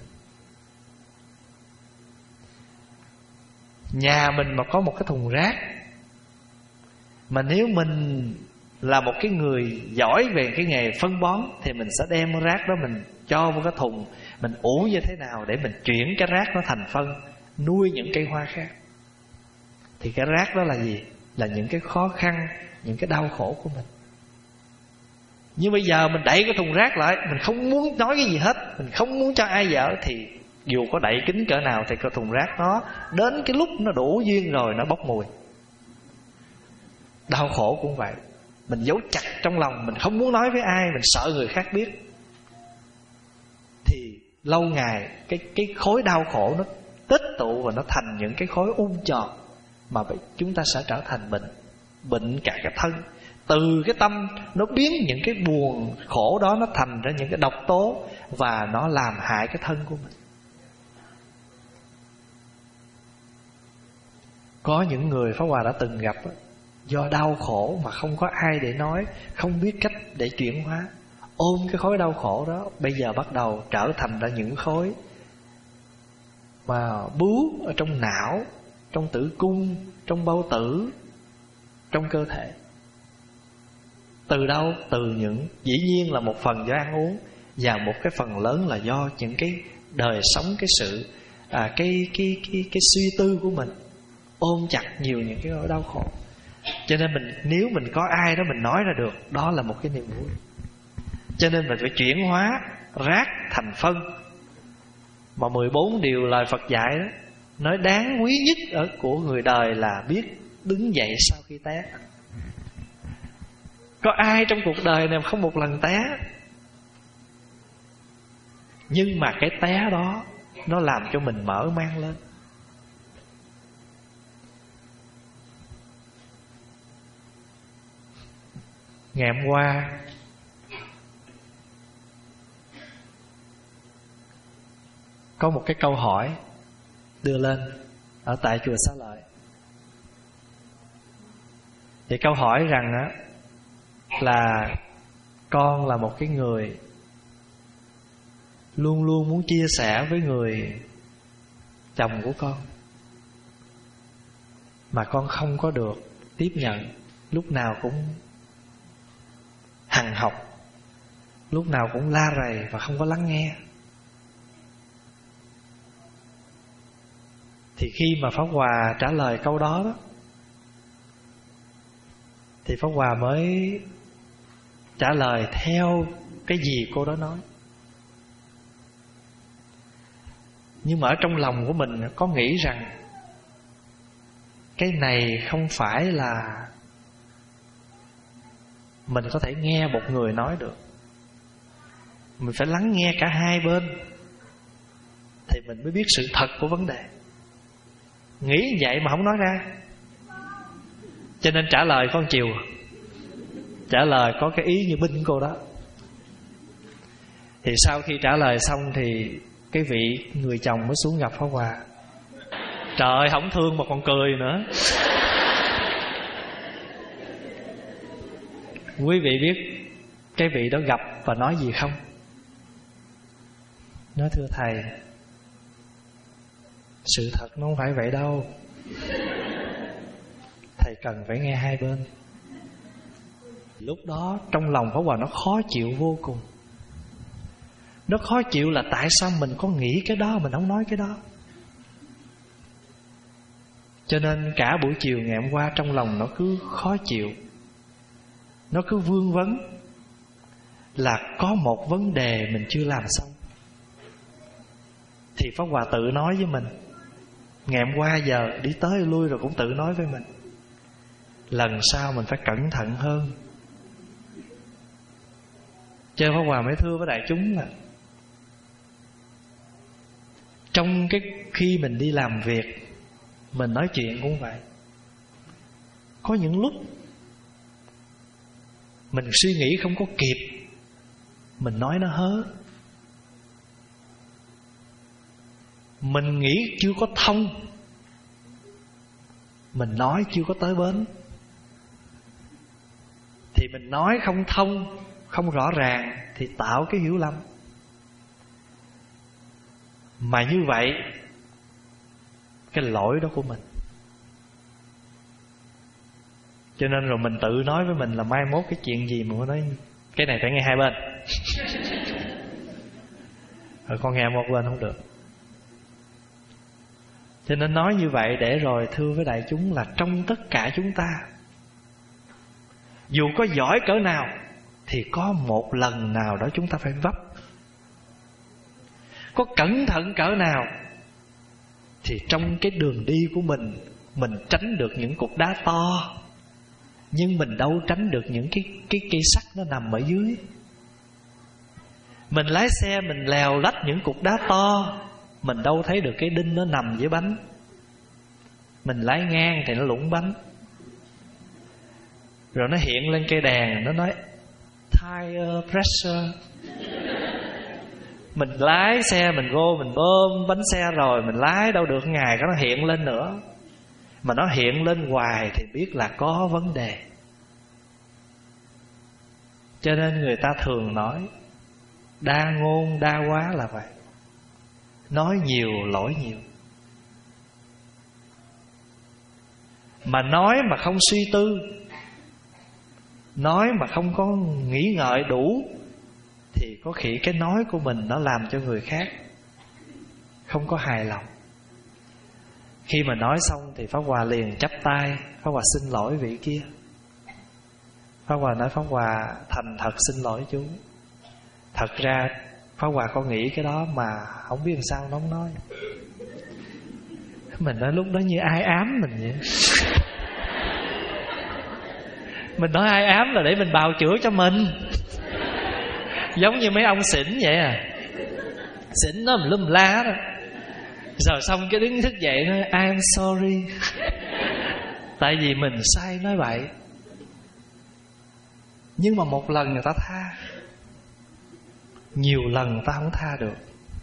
Nhà mình mà có một cái thùng rác, mà nếu mình là một cái người giỏi về cái nghề phân bón thì mình sẽ đem cái rác đó mình cho vào cái thùng, mình ủ như thế nào để mình chuyển cái rác nó thành phân, nuôi những cây hoa khác. Thì cái rác đó là gì? Là những cái khó khăn, những cái đau khổ của mình. Nhưng bây giờ mình đẩy cái thùng rác lại, mình không muốn nói cái gì hết, mình không muốn cho ai dở, thì dù có đậy kín cỡ nào thì cái thùng rác nó đến cái lúc nó đủ duyên rồi nó bốc mùi. Đau khổ cũng vậy, mình giấu chặt trong lòng, mình không muốn nói với ai, mình sợ người khác biết, thì lâu ngày cái, cái khối đau khổ nó tích tụ và nó thành những cái khối ung tròn, mà chúng ta sẽ trở thành bệnh, bệnh cả cái thân. Từ cái tâm nó biến những cái buồn khổ đó nó thành ra những cái độc tố, và nó làm hại cái thân của mình. Có những người Pháp Hòa đã từng gặp, do đau khổ mà không có ai để nói, không biết cách để chuyển hóa, ôm cái khối đau khổ đó, bây giờ bắt đầu trở thành ra những khối mà bướu ở trong não, trong tử cung, trong bao tử, trong cơ thể. Từ đâu? Từ những, dĩ nhiên là một phần do ăn uống, và một cái phần lớn là do những cái đời sống, cái sự à, cái, cái, cái, cái suy tư của mình ôm chặt nhiều những cái đau khổ. Cho nên mình, nếu mình có ai đó mình nói ra được, đó là một cái niềm vui. Cho nên mình phải chuyển hóa rác thành phân. Mà mười bốn điều lời Phật dạy đó, nói đáng quý nhất ở của người đời là biết đứng dậy sau khi té. Có ai trong cuộc đời này không một lần té? Nhưng mà cái té đó nó làm cho mình mở mang lên. Ngày hôm qua có một cái câu hỏi đưa lên ở tại chùa Xá Lợi. Thì câu hỏi rằng á là con là một cái người luôn luôn muốn chia sẻ với người chồng của con, mà con không có được tiếp nhận, lúc nào cũng hằn học, lúc nào cũng la rầy và không có lắng nghe. Thì khi mà Pháp Hòa trả lời câu đó đó, thì Pháp Hòa mới trả lời theo cái gì cô đó nói. Nhưng mà ở trong lòng của mình có nghĩ rằng cái này không phải là mình có thể nghe một người nói được. Mình phải lắng nghe cả hai bên thì mình mới biết sự thật của vấn đề. Nghĩ vậy mà không nói ra, cho nên trả lời con chiều. Trả lời có cái ý như binh cô đó. Thì sau khi trả lời xong thì cái vị người chồng mới xuống gặp Pháp Hòa. Trời ơi, không thương mà còn cười nữa. Quý vị biết cái vị đó gặp và nói gì không? Nói thưa thầy, sự thật nó không phải vậy đâu. Thầy cần phải nghe hai bên. Lúc đó trong lòng Pháp Hòa nó khó chịu vô cùng. Nó khó chịu là tại sao mình có nghĩ cái đó mình không nói cái đó. Cho nên cả buổi chiều ngày hôm qua trong lòng nó cứ khó chịu, nó cứ vương vấn là có một vấn đề mình chưa làm xong. Thì Pháp Hòa tự nói với mình, ngày hôm qua giờ đi tới lui rồi cũng tự nói với mình, lần sau mình phải cẩn thận hơn. Cho Pháp Hòa mới thưa với đại chúng là trong cái khi mình đi làm việc, mình nói chuyện cũng vậy. Có những lúc mình suy nghĩ không có kịp, mình nói nó hớ. Mình nghĩ chưa có thông, mình nói chưa có tới bến. Thì mình nói không thông, không rõ ràng thì tạo cái hiểu lầm. Mà như vậy cái lỗi đó của mình. Cho nên rồi mình tự nói với mình là mai mốt cái chuyện gì mà nói cái này phải nghe hai bên. Rồi con nghe một bên không được. Cho nên nói như vậy để rồi thưa với đại chúng là trong tất cả chúng ta, dù có giỏi cỡ nào thì có một lần nào đó chúng ta phải vấp. Có cẩn thận cỡ nào thì trong cái đường đi của mình, mình tránh được những cục đá to, nhưng mình đâu tránh được những cái, cái cây sắt nó nằm ở dưới. Mình lái xe mình lèo lách những cục đá to, mình đâu thấy được cái đinh nó nằm dưới bánh. Mình lái ngang thì nó lủng bánh. Rồi nó hiện lên cây đèn, nó nói tire pressure. Mình lái xe mình vô, mình bơm bánh xe rồi mình lái đâu được ngày có nó hiện lên nữa. Mà nó hiện lên hoài thì biết là có vấn đề. Cho nên người ta thường nói đa ngôn đa quá là vậy. Nói nhiều lỗi nhiều. Mà nói mà không suy tư nói mà không có nghĩ ngợi đủ, thì có khi cái nói của mình nó làm cho người khác không có hài lòng. Khi mà nói xong thì Pháp Hòa liền chắp tay, Pháp Hòa xin lỗi vị kia. Pháp Hòa nói: Pháp Hòa thành thật xin lỗi chú. Thật ra Pháp Hòa có nghĩ cái đó mà không biết làm sao nó không nói. Mình nói lúc đó như ai ám mình vậy. Mình nói ai ám là để mình bào chữa cho mình. Giống như mấy ông xỉn vậy à. Xỉn nó lum la đó. Rồi xong cái đứng thức dậy nói I'm sorry. Tại vì mình sai nói bậy. Nhưng mà một lần người ta tha, nhiều lần người ta không tha được.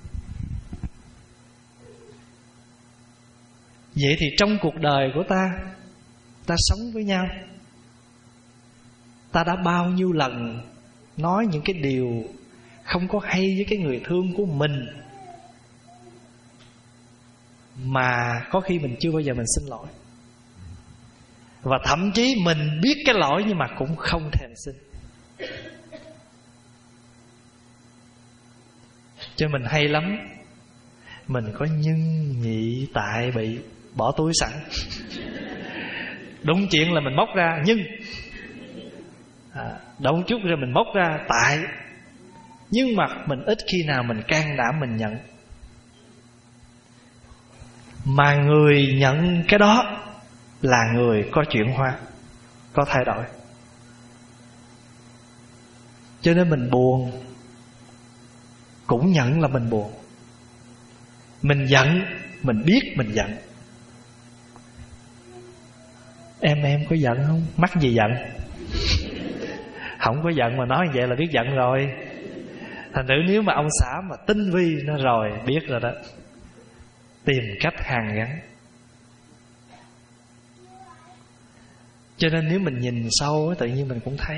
Vậy thì trong cuộc đời của ta, ta sống với nhau, ta đã bao nhiêu lần nói những cái điều không có hay với cái người thương của mình, mà có khi mình chưa bao giờ mình xin lỗi. Và thậm chí mình biết cái lỗi nhưng mà cũng không thèm xin. Cho mình hay lắm. Mình có nhân nhị tại bị bỏ túi sẵn. Đúng chuyện là mình móc ra nhưng à, động chút rồi mình móc ra tại. Nhưng mà mình ít khi nào mình can đảm mình nhận. Mà người nhận cái đó là người có chuyển hóa, có thay đổi. Cho nên mình buồn cũng nhận là mình buồn. Mình giận, mình biết mình giận. Em em có giận không? Mắc gì giận? Không có giận mà nói vậy là biết giận rồi. Thành thử nếu mà ông xã mà tinh vi nó rồi, biết rồi đó. Tìm cách hàn gắn. Cho nên nếu mình nhìn sâu tự nhiên mình cũng thấy.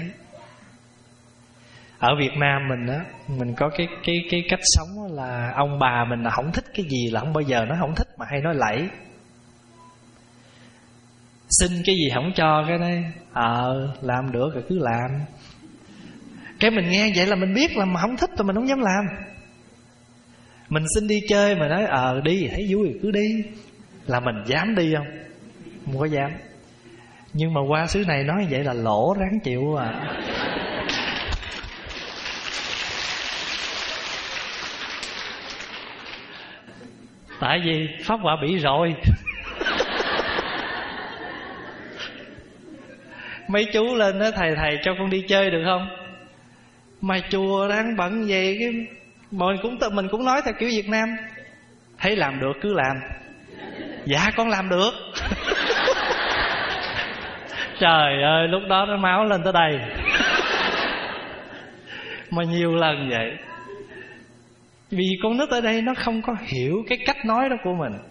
Ở Việt Nam mình á, mình có cái cái cái cách sống là ông bà mình là không thích cái gì là không bao giờ nói không thích, mà hay nói lẫy. Xin cái gì không cho cái đấy, ờ à, làm được rồi cứ làm. Cái mình nghe vậy là mình biết là mà không thích thì mình không dám làm. Mình xin đi chơi mà nói ờ à, đi thấy vui thì cứ đi, là mình dám đi không? Không có dám. Nhưng mà qua xứ này nói vậy là lỗ ráng chịu à. Tại vì Pháp Hòa bị rồi. Mấy chú lên đó: thầy thầy cho con đi chơi được không? Mà chùa đang bận vậy cái mình cũng tự mình cũng nói theo kiểu Việt Nam. Thấy làm được cứ làm. Dạ con làm được. Trời ơi, lúc đó nó máu lên tới đây. Mà nhiều lần vậy. Vì con nít ở đây nó không có hiểu cái cách nói đó của mình.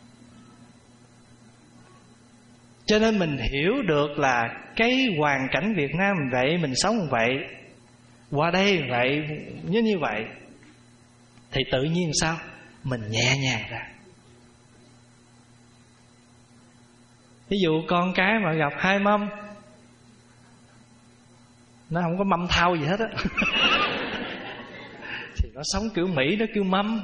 Cho nên mình hiểu được là cái hoàn cảnh Việt Nam vậy, mình sống vậy, qua đây vậy, như như vậy, thì tự nhiên sao? Mình nhẹ nhàng ra. Ví dụ con cái mà gặp hai mâm, nó không có mâm thau gì hết á, thì nó sống kiểu Mỹ, nó kêu mâm.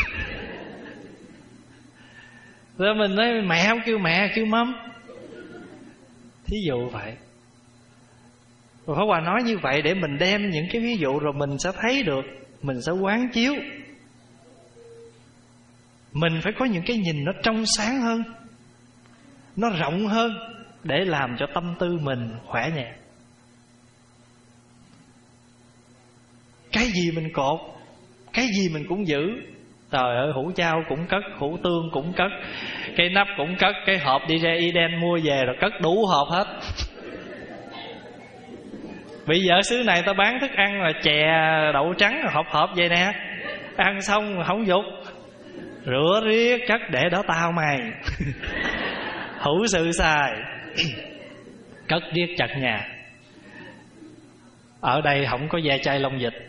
Rồi mình nói mẹ không kêu mẹ, kêu mâm. Thí dụ vậy. Rồi Pháp Hòa nói như vậy để mình đem những cái ví dụ rồi mình sẽ thấy được, mình sẽ quán chiếu. Mình phải có những cái nhìn nó trong sáng hơn, nó rộng hơn, để làm cho tâm tư mình khỏe nhẹ. Cái gì mình cột, cái gì mình cũng giữ. Trời ơi, hũ chao cũng cất, hũ tương cũng cất, cái nắp cũng cất, cái hộp đi ra Eden mua về rồi cất đủ hộp hết. Bây giờ xứ này ta bán thức ăn là chè đậu trắng hộp hộp vậy nè. Ăn xong mà không dục, rửa riết cất để đó tao mày. Hữu sự xài. Cất riết chặt nhà. Ở đây không có ve chai lông vịt,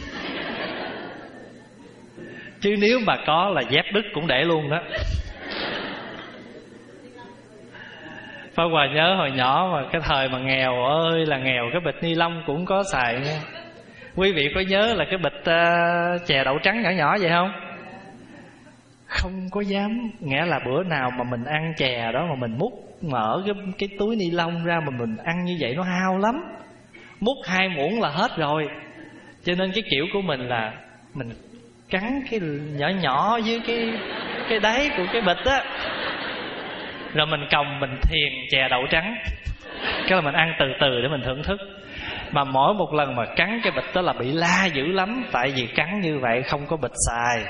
chứ nếu mà có là dép đứt cũng để luôn đó. Pháp Hòa nhớ hồi nhỏ mà cái thời mà nghèo ơi là nghèo, cái bịch ni lông cũng có xài nha. Quý vị có nhớ là cái bịch uh, chè đậu trắng nhỏ nhỏ vậy không? Không có dám, nghĩa là bữa nào mà mình ăn chè đó mà mình múc mở cái, cái túi ni lông ra mà mình ăn như vậy nó hao lắm. Múc hai muỗng là hết rồi. Cho nên cái kiểu của mình là mình cắn cái nhỏ nhỏ dưới cái cái đáy của cái bịch á, rồi mình còng mình thiền chè đậu trắng. Cái là mình ăn từ từ để mình thưởng thức. Mà mỗi một lần mà cắn cái bịch đó là bị la dữ lắm. Tại vì cắn như vậy không có bịch xài.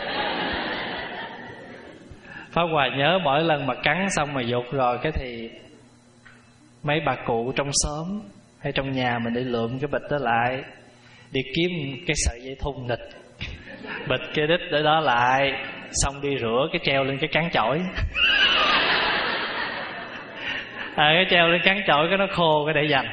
Pháp Hòa nhớ mỗi lần mà cắn xong mà dục rồi cái thì mấy bà cụ trong xóm hay trong nhà mình đi lượm cái bịch đó lại, đi kiếm cái sợi dây thun nịch, bịch cái đít để đó lại, xong đi rửa cái treo lên cái cán chổi. À, cái treo lên cán chổi cái nó khô cái để dành.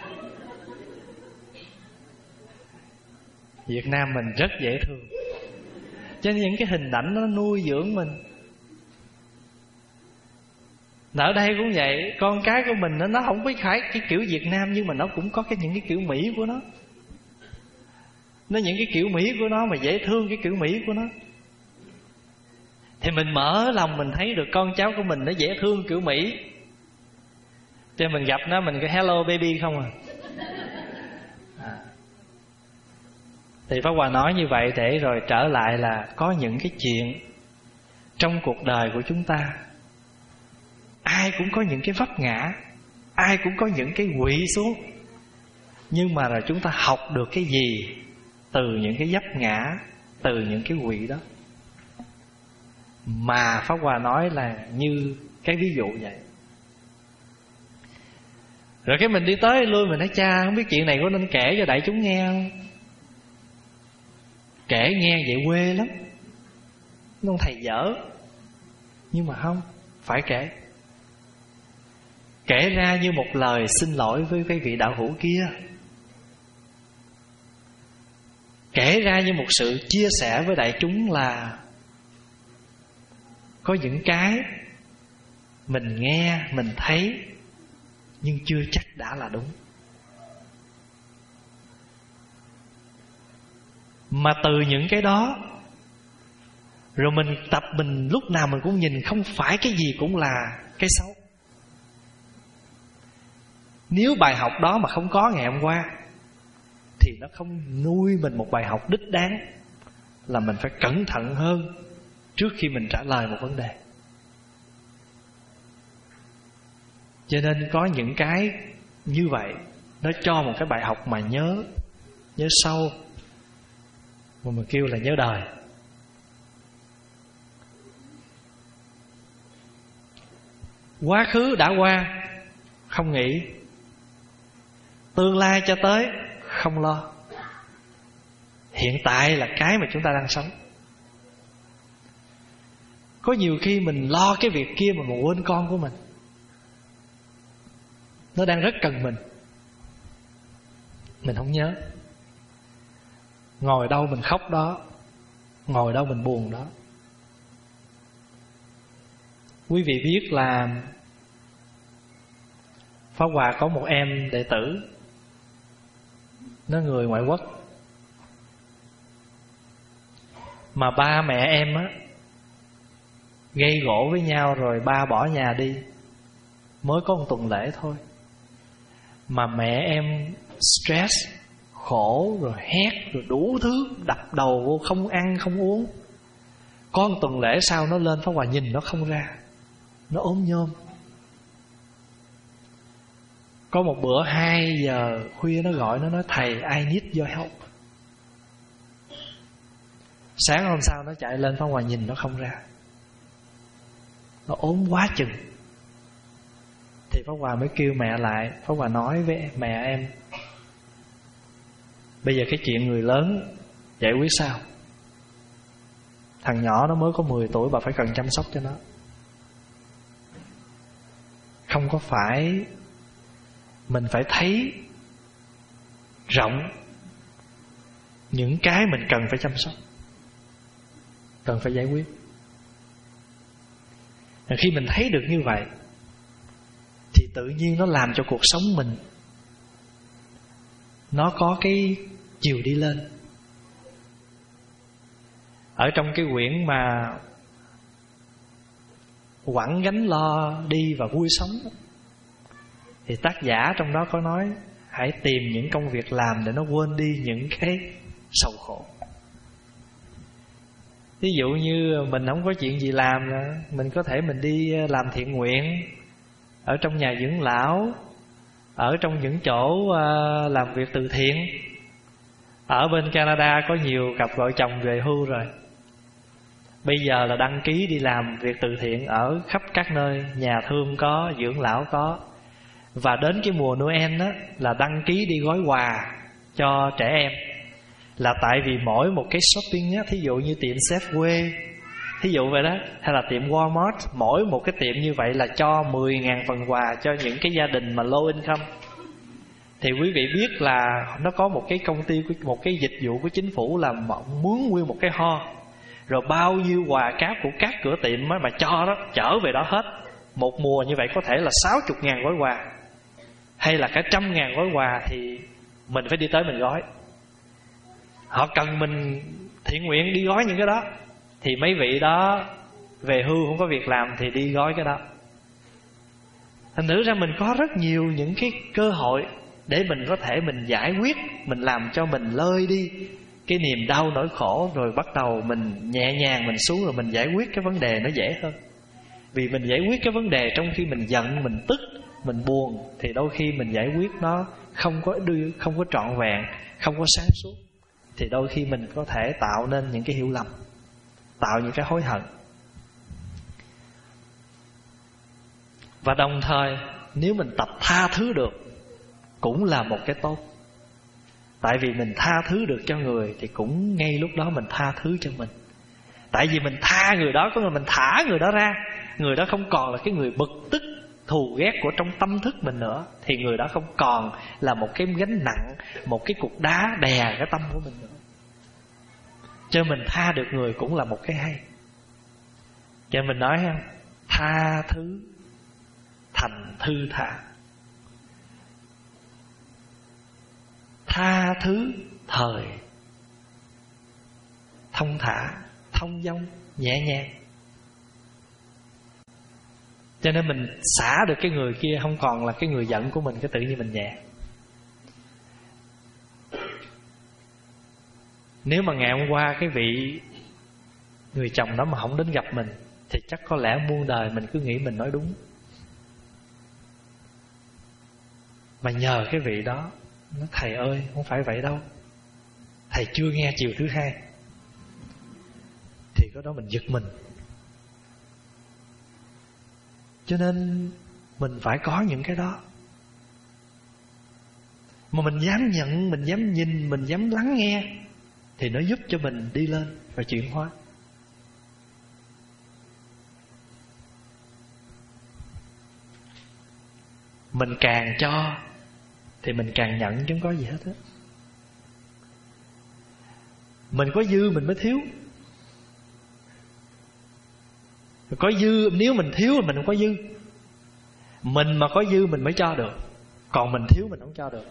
Việt Nam mình rất dễ thương. Cho nên những cái hình ảnh nó nuôi dưỡng mình. Ở đây cũng vậy, con cái của mình nó, nó không phải cái kiểu Việt Nam, nhưng mà nó cũng có cái những cái kiểu Mỹ của nó. Nó những cái kiểu Mỹ của nó mà dễ thương cái kiểu Mỹ của nó. Thì mình mở lòng mình thấy được con cháu của mình nó dễ thương kiểu Mỹ. Cho mình gặp nó mình cái hello baby không à. à. Thì Pháp Hòa nói như vậy để rồi trở lại là có những cái chuyện trong cuộc đời của chúng ta, ai cũng có những cái vấp ngã, ai cũng có những cái quỵ xuống. Nhưng mà là chúng ta học được cái gì từ những cái vấp ngã, từ những cái quỵ đó. Mà Pháp Hòa nói là như cái ví dụ vậy. Rồi cái mình đi tới lui mình nói cha, không biết chuyện này có nên kể cho đại chúng nghe không? Kể nghe vậy quê lắm, nó thầy dở. Nhưng mà không, phải kể. Kể ra như một lời xin lỗi với cái vị đạo hữu kia. Kể ra như một sự chia sẻ với đại chúng là có những cái mình nghe, mình thấy, nhưng chưa chắc đã là đúng. Mà từ những cái đó, rồi mình tập, mình lúc nào mình cũng nhìn không phải cái gì cũng là cái xấu. Nếu bài học đó mà không có ngày hôm qua thì nó không nuôi mình một bài học đích đáng, là mình phải cẩn thận hơn trước khi mình trả lời một vấn đề. Cho nên có những cái như vậy, nó cho một cái bài học mà nhớ, nhớ sâu, mà mình kêu là nhớ đời. Quá khứ đã qua, không nghĩ. Tương lai cho tới, không lo. Hiện tại là cái mà chúng ta đang sống. Có nhiều khi mình lo cái việc kia mà mình quên con của mình, nó đang rất cần mình, mình không nhớ. Ngồi đâu mình khóc đó, ngồi đâu mình buồn đó. Quý vị biết là Pháp Hòa có một em đệ tử, nó người ngoại quốc, mà ba mẹ em á gây gổ với nhau rồi ba bỏ nhà đi. Mới có một tuần lễ thôi mà mẹ em stress, khổ, rồi hét, rồi đủ thứ, đập đầu vô, không ăn không uống. Có một tuần lễ sau nó lên, Pháp Hòa nhìn nó không ra, nó ốm nhôm. Có một bữa hai giờ khuya nó gọi, nó nói thầy I need your help. Sáng hôm sau nó chạy lên, Pháp Hòa nhìn nó không ra, nó ốm quá chừng. Thì Pháp Hòa mới kêu mẹ lại. Pháp Hòa nói với mẹ em, bây giờ cái chuyện người lớn giải quyết sao? Thằng nhỏ nó mới có mười tuổi, bà phải cần chăm sóc cho nó. Không có phải, mình phải thấy rộng những cái mình cần phải chăm sóc, cần phải giải quyết. Khi mình thấy được như vậy tự nhiên nó làm cho cuộc sống mình nó có cái chiều đi lên. Ở trong cái quyển mà Quẳng gánh lo đi và vui sống thì tác giả trong đó có nói hãy tìm những công việc làm để nó quên đi những cái sầu khổ. Ví dụ như mình không có chuyện gì làm, mình có thể mình đi làm thiện nguyện ở trong nhà dưỡng lão, ở trong những chỗ làm việc từ thiện. Ở bên Canada có nhiều cặp vợ chồng về hưu rồi, bây giờ là đăng ký đi làm việc từ thiện ở khắp các nơi, nhà thương có, dưỡng lão có. Và đến cái mùa Noel đó là đăng ký đi gói quà cho trẻ em. Là tại vì mỗi một cái shopping á, thí dụ như tiệm Safeway, thí dụ vậy đó, hay là tiệm Walmart, mỗi một cái tiệm như vậy là cho mười nghìn phần quà cho những cái gia đình mà low income. Thì quý vị biết là nó có một cái công ty, một cái dịch vụ của chính phủ là mướn nguyên một cái ho, rồi bao nhiêu quà cáp của các cửa tiệm mà cho đó, chở về đó hết. Một mùa như vậy có thể là sáu mươi ngàn gói quà, hay là cả trăm ngàn gói quà, thì mình phải đi tới mình gói. Họ cần mình thiện nguyện đi gói những cái đó, thì mấy vị đó về hưu không có việc làm thì đi gói cái đó. Thành thử ra mình có rất nhiều những cái cơ hội để mình có thể mình giải quyết, mình làm cho mình lơi đi cái niềm đau nỗi khổ, rồi bắt đầu mình nhẹ nhàng mình xuống, rồi mình giải quyết cái vấn đề nó dễ hơn. Vì mình giải quyết cái vấn đề trong khi mình giận, mình tức, mình buồn, thì đôi khi mình giải quyết nó không có đưa, không có trọn vẹn, không có sáng suốt, thì đôi khi mình có thể tạo nên những cái hiểu lầm, tạo những cái hối hận. Và đồng thời nếu mình tập tha thứ được cũng là một cái tốt. Tại vì mình tha thứ được cho người thì cũng ngay lúc đó mình tha thứ cho mình. Tại vì mình tha người đó, có nghĩa là mình thả người đó ra, người đó không còn là cái người bực tức thù ghét của trong tâm thức mình nữa, thì người đó không còn là một cái gánh nặng, một cái cục đá đè cái tâm của mình nữa. Cho mình tha được người cũng là một cái hay. Cho mình nói không, tha thứ thành thư thả, tha thứ thời thông thả, thông dong, nhẹ nhàng. Cho nên mình xả được cái người kia, không còn là cái người giận của mình, cái tự nhiên mình nhẹ. Nếu mà ngày hôm qua cái vị người chồng đó mà không đến gặp mình, thì chắc có lẽ muôn đời mình cứ nghĩ mình nói đúng. Mà nhờ cái vị đó, nói thầy ơi không phải vậy đâu, thầy chưa nghe chiều thứ hai, thì cái đó mình giật mình. Cho nên mình phải có những cái đó mà mình dám nhận, mình dám nhìn, mình dám lắng nghe, thì nó giúp cho mình đi lên và chuyển hóa. Mình càng cho thì mình càng nhận, chứ không có gì hết á. Mình có dư mình mới thiếu. Có dư, nếu mình thiếu thì mình không có dư. Mình mà có dư mình mới cho được, còn mình thiếu mình không cho được.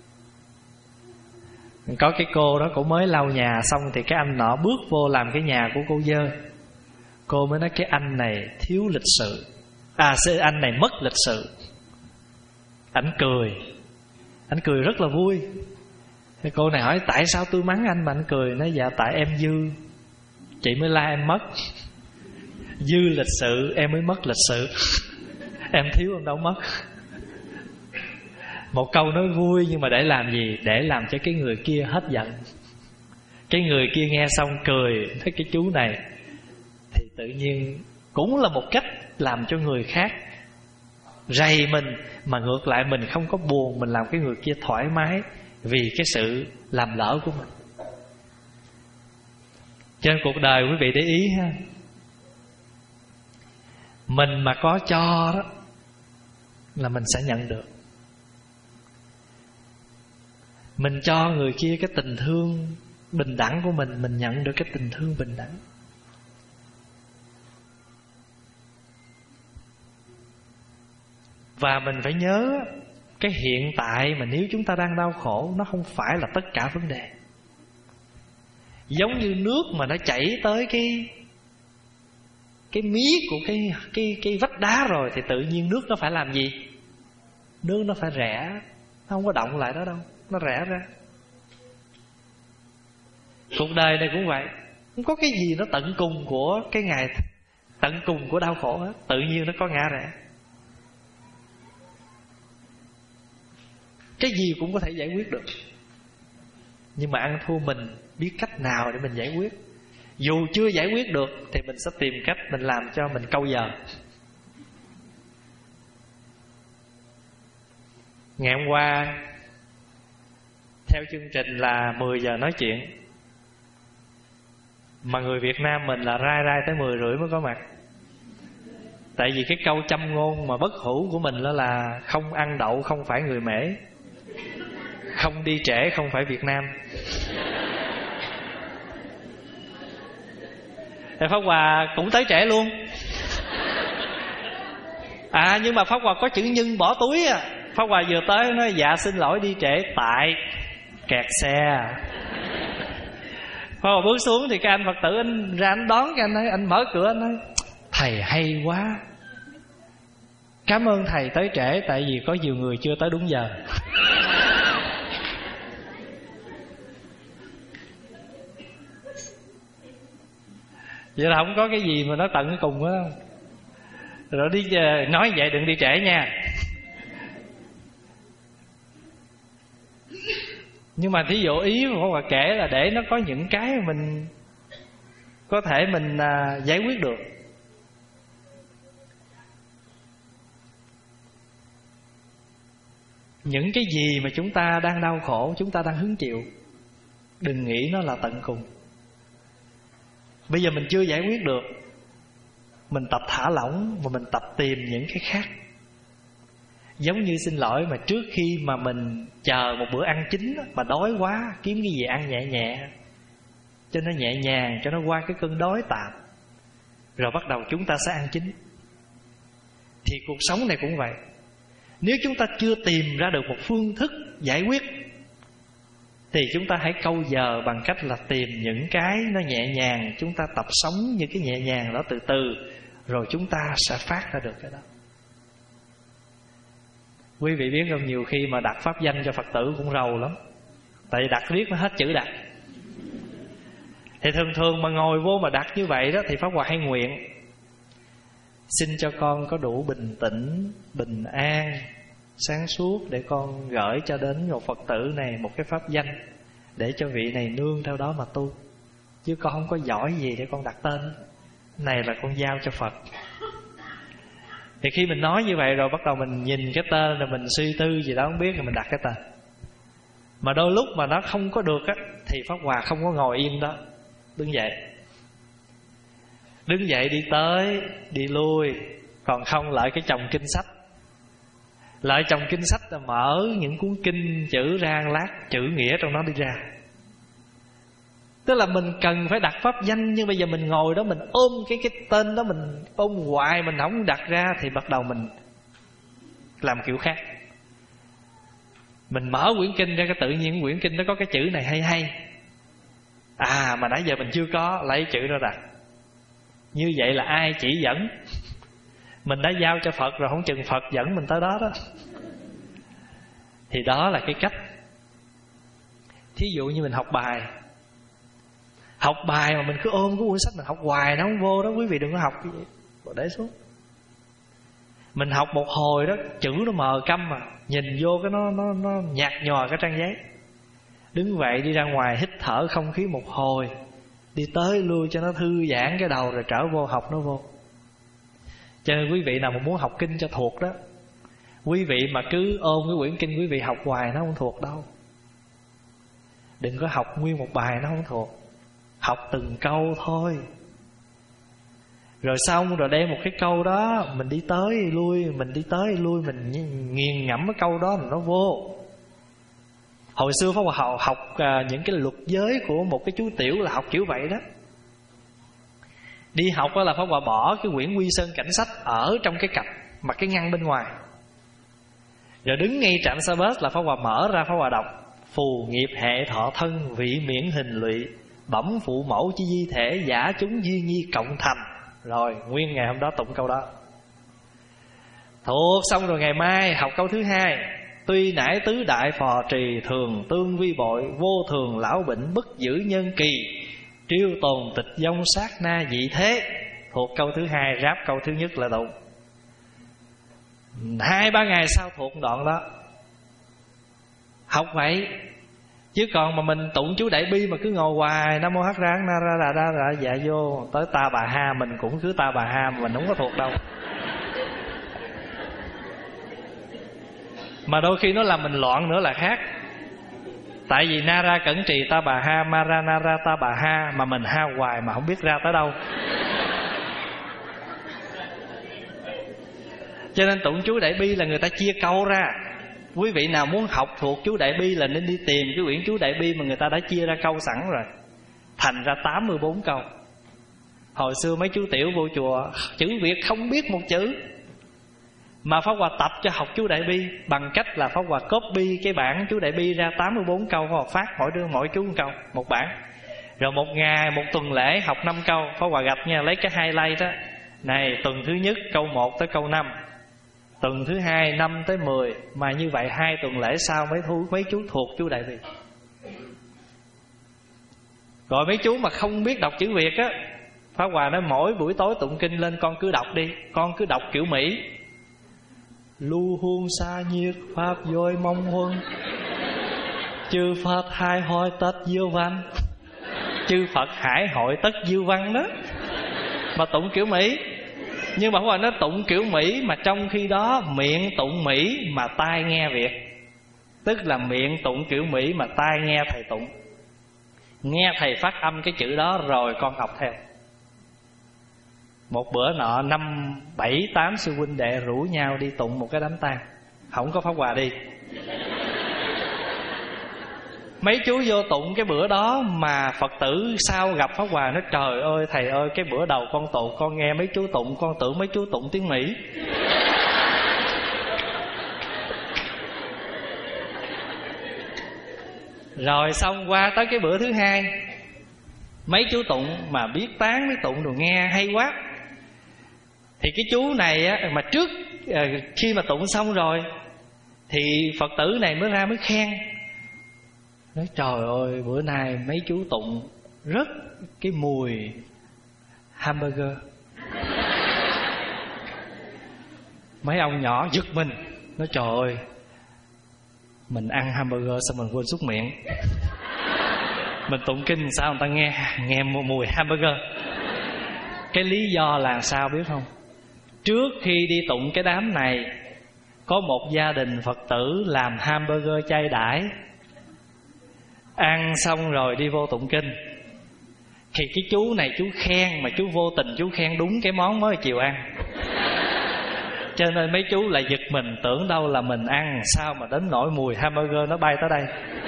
Có cái cô đó, cô mới lau nhà xong thì cái anh nọ bước vô làm cái nhà của cô dơ. Cô mới nói cái anh này thiếu lịch sự, à anh này mất lịch sự. Ảnh cười, ảnh cười rất là vui. Thì cô này hỏi tại sao tôi mắng anh mà anh cười? Nói dạ tại em dư, chị mới la em mất. Dư lịch sự em mới mất lịch sự. Em thiếu em đâu mất. Một câu nói vui nhưng mà để làm gì? Để làm cho cái người kia hết giận. Cái người kia nghe xong cười, thấy cái chú này, thì tự nhiên cũng là một cách làm cho người khác rầy mình, mà ngược lại mình không có buồn, mình làm cái người kia thoải mái vì cái sự làm lỡ của mình. Trên cuộc đời quý vị để ý ha, mình mà có cho đó là mình sẽ nhận được. Mình cho người kia cái tình thương bình đẳng của mình, mình nhận được cái tình thương bình đẳng. Và mình phải nhớ cái hiện tại mà nếu chúng ta đang đau khổ, nó không phải là tất cả vấn đề. Giống như nước mà nó chảy tới cái Cái mí của cái, cái, cái vách đá rồi, thì tự nhiên nước nó phải làm gì? Nước nó phải rẽ. Nó không có động lại đó đâu, nó rẽ ra. Cuộc đời này cũng vậy. Không có cái gì nó tận cùng của cái ngày, tận cùng của đau khổ hết. Tự nhiên nó có ngã rẽ. Cái gì cũng có thể giải quyết được. Nhưng mà ăn thua mình biết cách nào để mình giải quyết. Dù chưa giải quyết được thì mình sẽ tìm cách mình làm cho mình câu giờ. Ngày hôm qua theo chương trình là mười giờ nói chuyện, mà người Việt Nam mình là rai rai tới mười rưỡi mới có mặt. Tại vì cái câu châm ngôn mà bất hủ của mình đó là không ăn đậu không phải người Mễ, không đi trễ không phải Việt Nam. Thì Pháp Hòa cũng tới trễ luôn. À nhưng mà Pháp Hòa có chữ nhưng bỏ túi à. Pháp Hòa vừa tới nói dạ xin lỗi đi trễ tại kẹt xe. Pháp Hòa bước xuống thì cái anh Phật tử anh ra anh đón, cái anh nói, anh mở cửa anh nói thầy hay quá, cảm ơn thầy tới trễ, tại vì có nhiều người chưa tới đúng giờ. Vậy là không có cái gì mà nó tận cái cùng á. Rồi đi nói vậy đừng đi trễ nha. Nhưng mà thí dụ ý mà Pháp kể là để nó có những cái mà mình có thể mình à, giải quyết được. Những cái gì mà chúng ta đang đau khổ, chúng ta đang hứng chịu, đừng nghĩ nó là tận cùng. Bây giờ mình chưa giải quyết được, mình tập thả lỏng và mình tập tìm những cái khác. Giống như xin lỗi mà trước khi mà mình chờ một bữa ăn chính mà đói quá, kiếm cái gì ăn nhẹ nhẹ cho nó nhẹ nhàng, cho nó qua cái cơn đói tạm, rồi bắt đầu chúng ta sẽ ăn chính. Thì cuộc sống này cũng vậy. Nếu chúng ta chưa tìm ra được một phương thức giải quyết thì chúng ta hãy câu giờ bằng cách là tìm những cái nó nhẹ nhàng. Chúng ta tập sống những cái nhẹ nhàng đó từ từ, rồi chúng ta sẽ phát ra được cái đó. Quý vị biết không, nhiều khi mà đặt pháp danh cho Phật tử cũng rầu lắm. Tại vì đặt riết nó hết chữ đặt. Thì thường thường mà ngồi vô mà đặt như vậy đó, thì Pháp Hòa hay nguyện: xin cho con có đủ bình tĩnh, bình an, sáng suốt để con gửi cho đến một Phật tử này một cái pháp danh, để cho vị này nương theo đó mà tu. Chứ con không có giỏi gì để con đặt tên. Này là con giao cho Phật. Thì khi mình nói như vậy rồi, bắt đầu mình nhìn cái tên rồi mình suy tư gì đó không biết, rồi mình đặt cái tên. Mà đôi lúc mà nó không có được á, thì Pháp Hòa không có ngồi yên đó. Đứng dậy, Đứng dậy đi tới, đi lui. Còn không lại cái chồng kinh sách. Lại chồng kinh sách là mở những cuốn kinh, chữ ra lát, chữ nghĩa trong nó đi ra. Tức là mình cần phải đặt pháp danh, nhưng bây giờ mình ngồi đó mình ôm cái cái tên đó, mình ôm hoài mình không đặt ra, thì bắt đầu mình làm kiểu khác. Mình mở quyển kinh ra, cái tự nhiên quyển kinh nó có cái chữ này hay hay, à mà nãy giờ mình chưa có, lấy chữ đó đặt. Như vậy là ai chỉ dẫn? Mình đã giao cho Phật rồi, không chừng Phật dẫn mình tới đó đó. Thì đó là cái cách. Thí dụ như mình học bài, Học bài mà mình cứ ôm cái cuốn sách mình học hoài nó không vô đó, quý vị đừng có học cái gì, bỏ để xuống. Mình học một hồi đó, chữ nó mờ câm mà, nhìn vô cái nó nó nó nhạt nhòa cái trang giấy. Đứng vậy đi ra ngoài hít thở không khí một hồi, đi tới lui cho nó thư giãn cái đầu, rồi trở vô học nó vô. Cho nên quý vị nào mà muốn học kinh cho thuộc đó, quý vị mà cứ ôm cái quyển kinh quý vị học hoài nó không thuộc đâu. Đừng có học nguyên một bài nó không thuộc. Học từng câu thôi. Rồi xong rồi đem một cái câu đó, mình đi tới lui, mình đi tới lui, mình nghiền ngẫm cái câu đó rồi nó vô. Hồi xưa Pháp Hòa học, học uh, những cái luật giới của một cái chú tiểu là học kiểu vậy đó. Đi học đó là Pháp Hòa bỏ cái quyển Quy Sơn Cảnh Sách ở trong cái cặp, mặt cái ngăn bên ngoài. Rồi đứng ngay trạm xe bus là Pháp Hòa mở ra, Pháp Hòa đọc: phù nghiệp hệ thọ thân, vị miễn hình lụy, bẩm phụ mẫu chi di thể, giả chúng duy nhi cộng thành. Rồi nguyên ngày hôm đó tụng câu đó. Thuộc xong rồi ngày mai học câu thứ hai: tuy nải tứ đại phò trì, thường tương vi bội, vô thường lão bệnh, bất giữ nhân kỳ, triêu tồn tịch dông sát na dị thế. Thuộc câu thứ hai, ráp câu thứ nhất là tụng. Hai ba ngày sau thuộc đoạn đó. Học vậy. Chứ còn mà mình tụng chú Đại Bi mà cứ ngồi hoài Nam Mô Hắc Ra Na Ra Ra Ra Ra dạ vô tới Ta Bà Ha, mình cũng cứ Ta Bà Ha mà mình không có thuộc đâu. Mà đôi khi nó làm mình loạn nữa là khác. Tại vì Na Ra Cẩn Trì Ta Bà Ha, Ma Ra Na Ra Ta Bà Ha, mà mình ha hoài mà không biết ra tới đâu. Cho nên tụng chú Đại Bi là người ta chia câu ra. Quý vị nào muốn học thuộc chú Đại Bi là nên đi tìm cái quyển chú Đại Bi mà người ta đã chia ra câu sẵn rồi. Thành ra tám mươi bốn câu. Hồi xưa mấy chú tiểu vô chùa chữ Việt không biết một chữ, mà Pháp Hòa tập cho học chú Đại Bi bằng cách là Pháp Hòa copy cái bản chú Đại Bi ra tám mươi bốn câu, Pháp Hòa phát mỗi đứa mỗi chú một câu, một bản. Rồi một ngày, một tuần lễ học năm câu, Pháp Hòa gạch nha, lấy cái highlight đó. Này, tuần thứ nhất câu một tới câu năm, tuần thứ hai năm tới mười. Mà như vậy hai tuần lễ sau mấy thu mấy chú thuộc chú Đại Bi. Rồi mấy chú mà không biết đọc chữ Việt á, Pháp Hòa nói mỗi buổi tối tụng kinh lên con cứ đọc đi, con cứ đọc kiểu Mỹ. Lưu huân xa nhiệt pháp dôi mong huân, chư Phật hai hội tất diêu văn. Chư Phật hải hội tất diêu văn đó. Mà tụng kiểu Mỹ. Nhưng mà Pháp Hòa nói tụng kiểu Mỹ mà trong khi đó miệng tụng Mỹ mà tai nghe Việt. Tức là miệng tụng kiểu Mỹ mà tai nghe thầy tụng. Nghe thầy phát âm cái chữ đó rồi con học theo. Một bữa nọ năm bảy tám sư huynh đệ rủ nhau đi tụng một cái đám tang, không có Pháp Hòa đi. Mấy chú vô tụng cái bữa đó mà Phật tử sau gặp Pháp Hòa nói: trời ơi thầy ơi, cái bữa đầu con tụng con nghe mấy chú tụng, con tưởng mấy chú tụng tiếng Mỹ. Rồi xong qua tới cái bữa thứ hai, mấy chú tụng mà biết tán biết tụng rồi nghe hay quá. Thì cái chú này á, mà trước khi mà tụng xong rồi thì Phật tử này mới ra mới khen, nói trời ơi bữa nay mấy chú tụng rất cái mùi hamburger. Mấy ông nhỏ giật mình, nói trời ơi mình ăn hamburger sao mình quên súc miệng. Mình tụng kinh sao người ta nghe nghe mùi hamburger. Cái lý do là sao biết không? Trước khi đi tụng cái đám này, có một gia đình Phật tử làm hamburger chay đãi, ăn xong rồi đi vô tụng kinh. Thì cái chú này chú khen, mà chú vô tình chú khen đúng cái món mới chiều ăn. Cho nên mấy chú lại giật mình, tưởng đâu là mình ăn, sao mà đến nỗi mùi hamburger nó bay tới đây.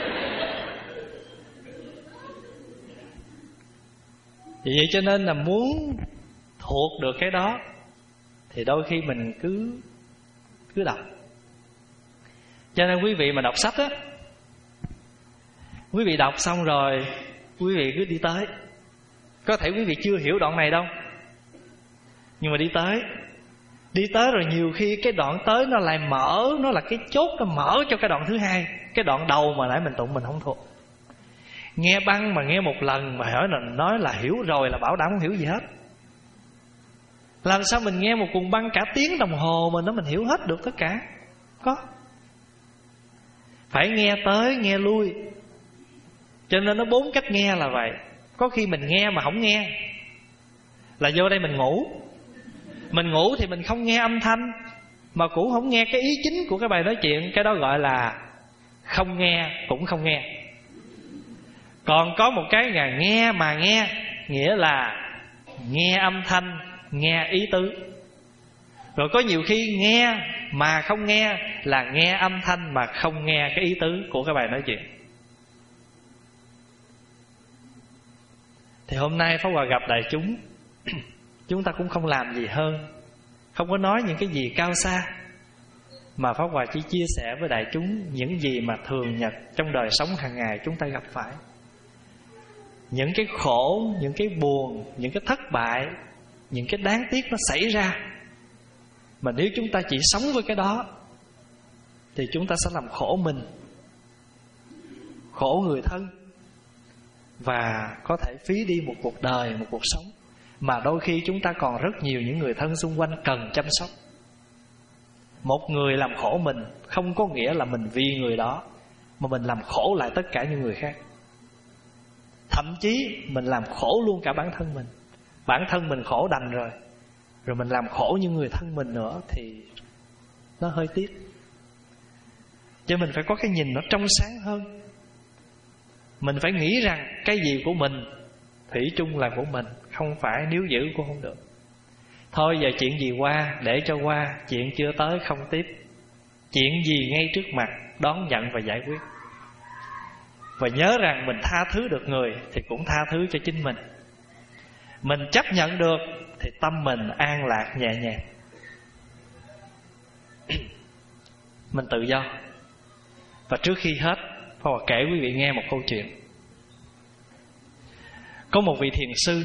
Vì vậy cho nên là muốn thuộc được cái đó thì đôi khi mình cứ cứ đọc. Cho nên quý vị mà đọc sách á, quý vị đọc xong rồi quý vị cứ đi tới. Có thể quý vị chưa hiểu đoạn này đâu, nhưng mà đi tới. Đi tới rồi nhiều khi cái đoạn tới nó lại mở, nó là cái chốt, nó mở cho cái đoạn thứ hai. Cái đoạn đầu mà nãy mình tụng mình không thuộc. Nghe băng mà nghe một lần mà hỏi là nói là hiểu rồi là bảo đảm không hiểu gì hết. Làm sao mình nghe một cuồng băng cả tiếng đồng hồ mà nó mình hiểu hết được tất cả? Có. Phải nghe tới nghe lui. Cho nên nó bốn cách nghe là vậy. Có khi mình nghe mà không nghe, là vô đây mình ngủ. Mình ngủ thì mình không nghe âm thanh, mà cũng không nghe cái ý chính của cái bài nói chuyện. Cái đó gọi là không nghe cũng không nghe. Còn có một cái là nghe mà nghe, nghĩa là nghe âm thanh, nghe ý tứ. Rồi có nhiều khi nghe mà không nghe, là nghe âm thanh mà không nghe cái ý tứ của cái bài nói chuyện. Thì hôm nay Pháp Hòa gặp đại chúng, chúng ta cũng không làm gì hơn, không có nói những cái gì cao xa, mà Pháp Hòa chỉ chia sẻ với đại chúng những gì mà thường nhật trong đời sống hàng ngày chúng ta gặp phải. Những cái khổ, những cái buồn, những cái thất bại, những cái đáng tiếc nó xảy ra, mà nếu chúng ta chỉ sống với cái đó thì chúng ta sẽ làm khổ mình, khổ người thân, và có thể phí đi một cuộc đời, một cuộc sống mà đôi khi chúng ta còn rất nhiều những người thân xung quanh cần chăm sóc. Một người làm khổ mình không có nghĩa là mình vì người đó mà mình làm khổ lại tất cả những người khác. Thậm chí mình làm khổ luôn cả bản thân mình. Bản thân mình khổ đành rồi, rồi mình làm khổ những người thân mình nữa thì nó hơi tiếc. Cho mình phải có cái nhìn nó trong sáng hơn. Mình phải nghĩ rằng cái gì của mình thủy chung là của mình, không phải níu giữ cũng không được. Thôi giờ chuyện gì qua để cho qua, chuyện chưa tới không tiếp. Chuyện gì ngay trước mặt đón nhận và giải quyết. Và nhớ rằng mình tha thứ được người thì cũng tha thứ cho chính mình. Mình chấp nhận được thì tâm mình an lạc nhẹ nhàng. Mình tự do. Và trước khi hết, Pháp Hòa kể quý vị nghe một câu chuyện. Có một vị thiền sư.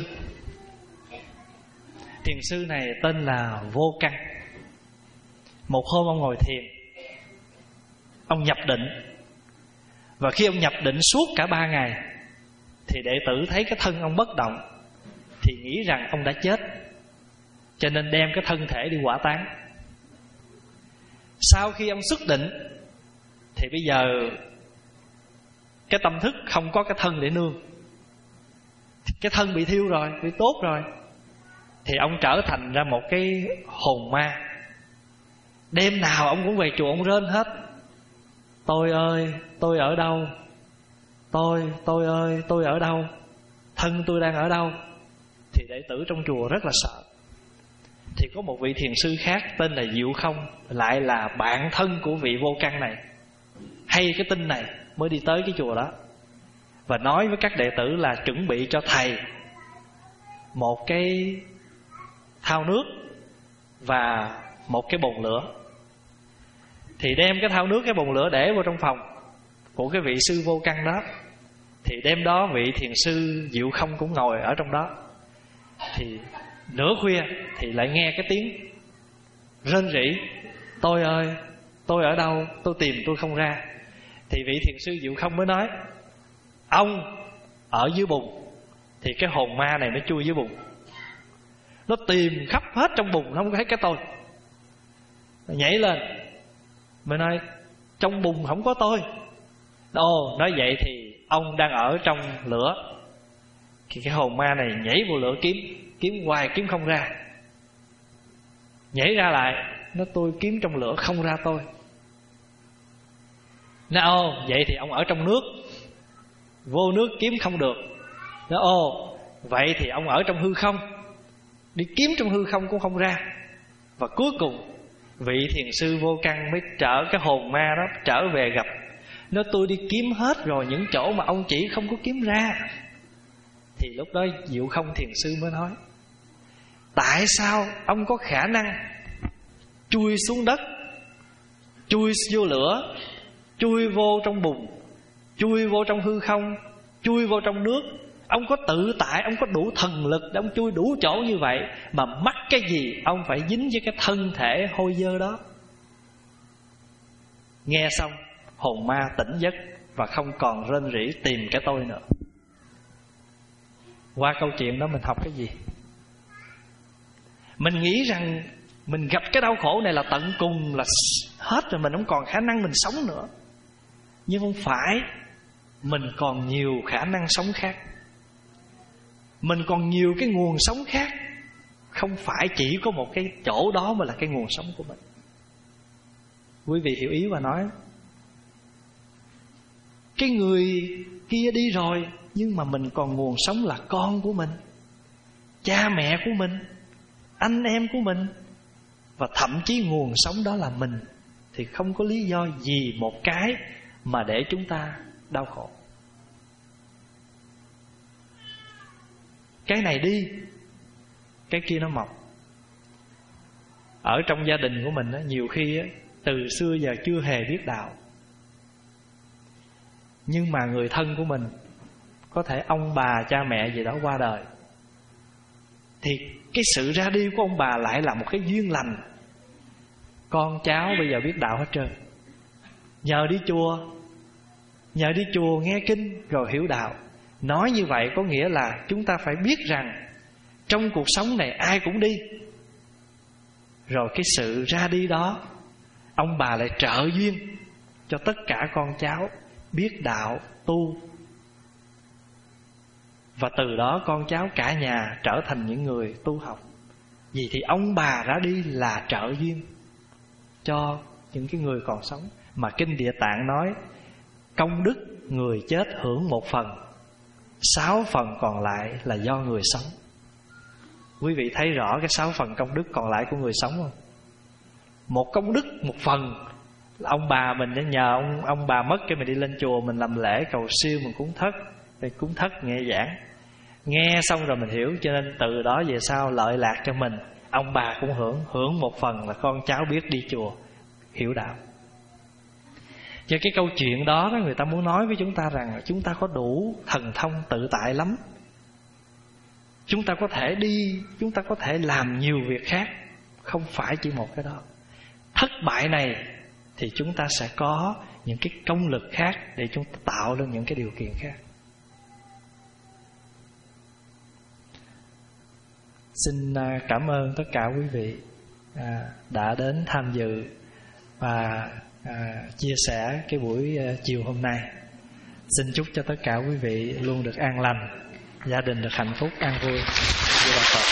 Thiền sư này tên là Vô Căn. Một hôm ông ngồi thiền, ông nhập định. Và khi ông nhập định suốt cả ba ngày thì đệ tử thấy cái thân ông bất động, thì nghĩ rằng ông đã chết, cho nên đem cái thân thể đi hỏa táng. Sau khi ông xuất định thì bây giờ cái tâm thức không có cái thân để nương, cái thân bị thiêu rồi, bị tốt rồi, thì ông trở thành ra một cái hồn ma. Đêm nào ông cũng về chùa ông rên hết: tôi ơi, tôi ở đâu? Tôi, tôi ơi, tôi ở đâu? Thân tôi đang ở đâu? Thì đệ tử trong chùa rất là sợ. Thì có một vị thiền sư khác tên là Diệu Không, lại là bạn thân của vị Vô Căn này, hay cái tin này mới đi tới cái chùa đó, và nói với các đệ tử là chuẩn bị cho thầy một cái thau nước và một cái bồn lửa. Thì đem cái thau nước, cái bồn lửa để vào trong phòng của cái vị sư Vô Căn đó. Thì đêm đó vị thiền sư Diệu Không cũng ngồi ở trong đó. Thì nửa khuya thì lại nghe cái tiếng rên rỉ: tôi ơi, tôi ở đâu? Tôi tìm tôi không ra. Thì vị thiền sư Diệu Không mới nói: ông ở dưới bùn. Thì cái hồn ma này nó chui dưới bùn, nó tìm khắp hết trong bùn, nó không thấy cái tôi. Nó nhảy lên mới nói: trong bùn không có tôi. Ồ, nói vậy thì ông đang ở trong lửa. Thì cái hồn ma này nhảy vô lửa kiếm, kiếm hoài kiếm không ra. Nhảy ra lại, nó: tôi kiếm trong lửa không ra tôi. Nó: ồ, vậy thì ông ở trong nước. Vô nước kiếm không được. Nó: ồ, vậy thì ông ở trong hư không. Đi kiếm trong hư không cũng không ra. Và cuối cùng vị thiền sư Vô Căn mới trở, cái hồn ma đó trở về gặp. Nó: tôi đi kiếm hết rồi, những chỗ mà ông chỉ không có kiếm ra. Thì lúc đó Diệu Không thiền sư mới nói: tại sao ông có khả năng chui xuống đất, chui vô lửa, chui vô trong bùn, chui vô trong hư không, chui vô trong nước? Ông có tự tại, ông có đủ thần lực để ông chui đủ chỗ như vậy, mà mắc cái gì ông phải dính với cái thân thể hôi dơ đó? Nghe xong hồn ma tỉnh giấc và không còn rên rỉ tìm cái tôi nữa. Qua câu chuyện đó mình học cái gì? Mình nghĩ rằng mình gặp cái đau khổ này là tận cùng, là hết rồi, mình không còn khả năng mình sống nữa. Nhưng không phải. Mình còn nhiều khả năng sống khác. Mình còn nhiều cái nguồn sống khác. Không phải chỉ có một cái chỗ đó mà là cái nguồn sống của mình. Quý vị hiểu ý và nói: cái người kia đi rồi, nhưng mà mình còn nguồn sống là con của mình, cha mẹ của mình, anh em của mình, và thậm chí nguồn sống đó là mình. Thì không có lý do gì một cái mà để chúng ta đau khổ. Cái này đi, cái kia nó mọc. Ở trong gia đình của mình á, nhiều khi á, từ xưa giờ chưa hề biết đạo. Nhưng mà người thân của mình, có thể ông bà, cha mẹ gì đó qua đời, thì cái sự ra đi của ông bà lại là một cái duyên lành. Con cháu bây giờ biết đạo hết trơn. Nhờ đi chùa, nhờ đi chùa nghe kinh rồi hiểu đạo. Nói như vậy có nghĩa là chúng ta phải biết rằng trong cuộc sống này ai cũng đi. Rồi cái sự ra đi đó, ông bà lại trợ duyên cho tất cả con cháu biết đạo, tu. Và từ đó con cháu cả nhà trở thành những người tu học. Vì thì ông bà ra đi là trợ duyên cho những cái người còn sống. Mà Kinh Địa Tạng nói công đức người chết hưởng một phần, sáu phần còn lại là do người sống. Quý vị thấy rõ cái sáu phần công đức còn lại của người sống không? Một công đức một phần là ông bà mình, nhờ ông, ông bà mất cái mình đi lên chùa, mình làm lễ cầu siêu, mình cúng thất, thì cúng thất nghe giảng, nghe xong rồi mình hiểu. Cho nên từ đó về sau lợi lạc cho mình, ông bà cũng hưởng, hưởng một phần là con cháu biết đi chùa, hiểu đạo. Cho cái câu chuyện đó, đó người ta muốn nói với chúng ta rằng chúng ta có đủ thần thông tự tại lắm. Chúng ta có thể đi, chúng ta có thể làm nhiều việc khác, không phải chỉ một cái đó. Thất bại này thì chúng ta sẽ có những cái công lực khác để chúng ta tạo lên những cái điều kiện khác. Xin cảm ơn tất cả quý vị đã đến tham dự và à, chia sẻ cái buổi chiều hôm nay. Xin chúc cho tất cả quý vị luôn được an lành, gia đình được hạnh phúc, an vui. Với Phật.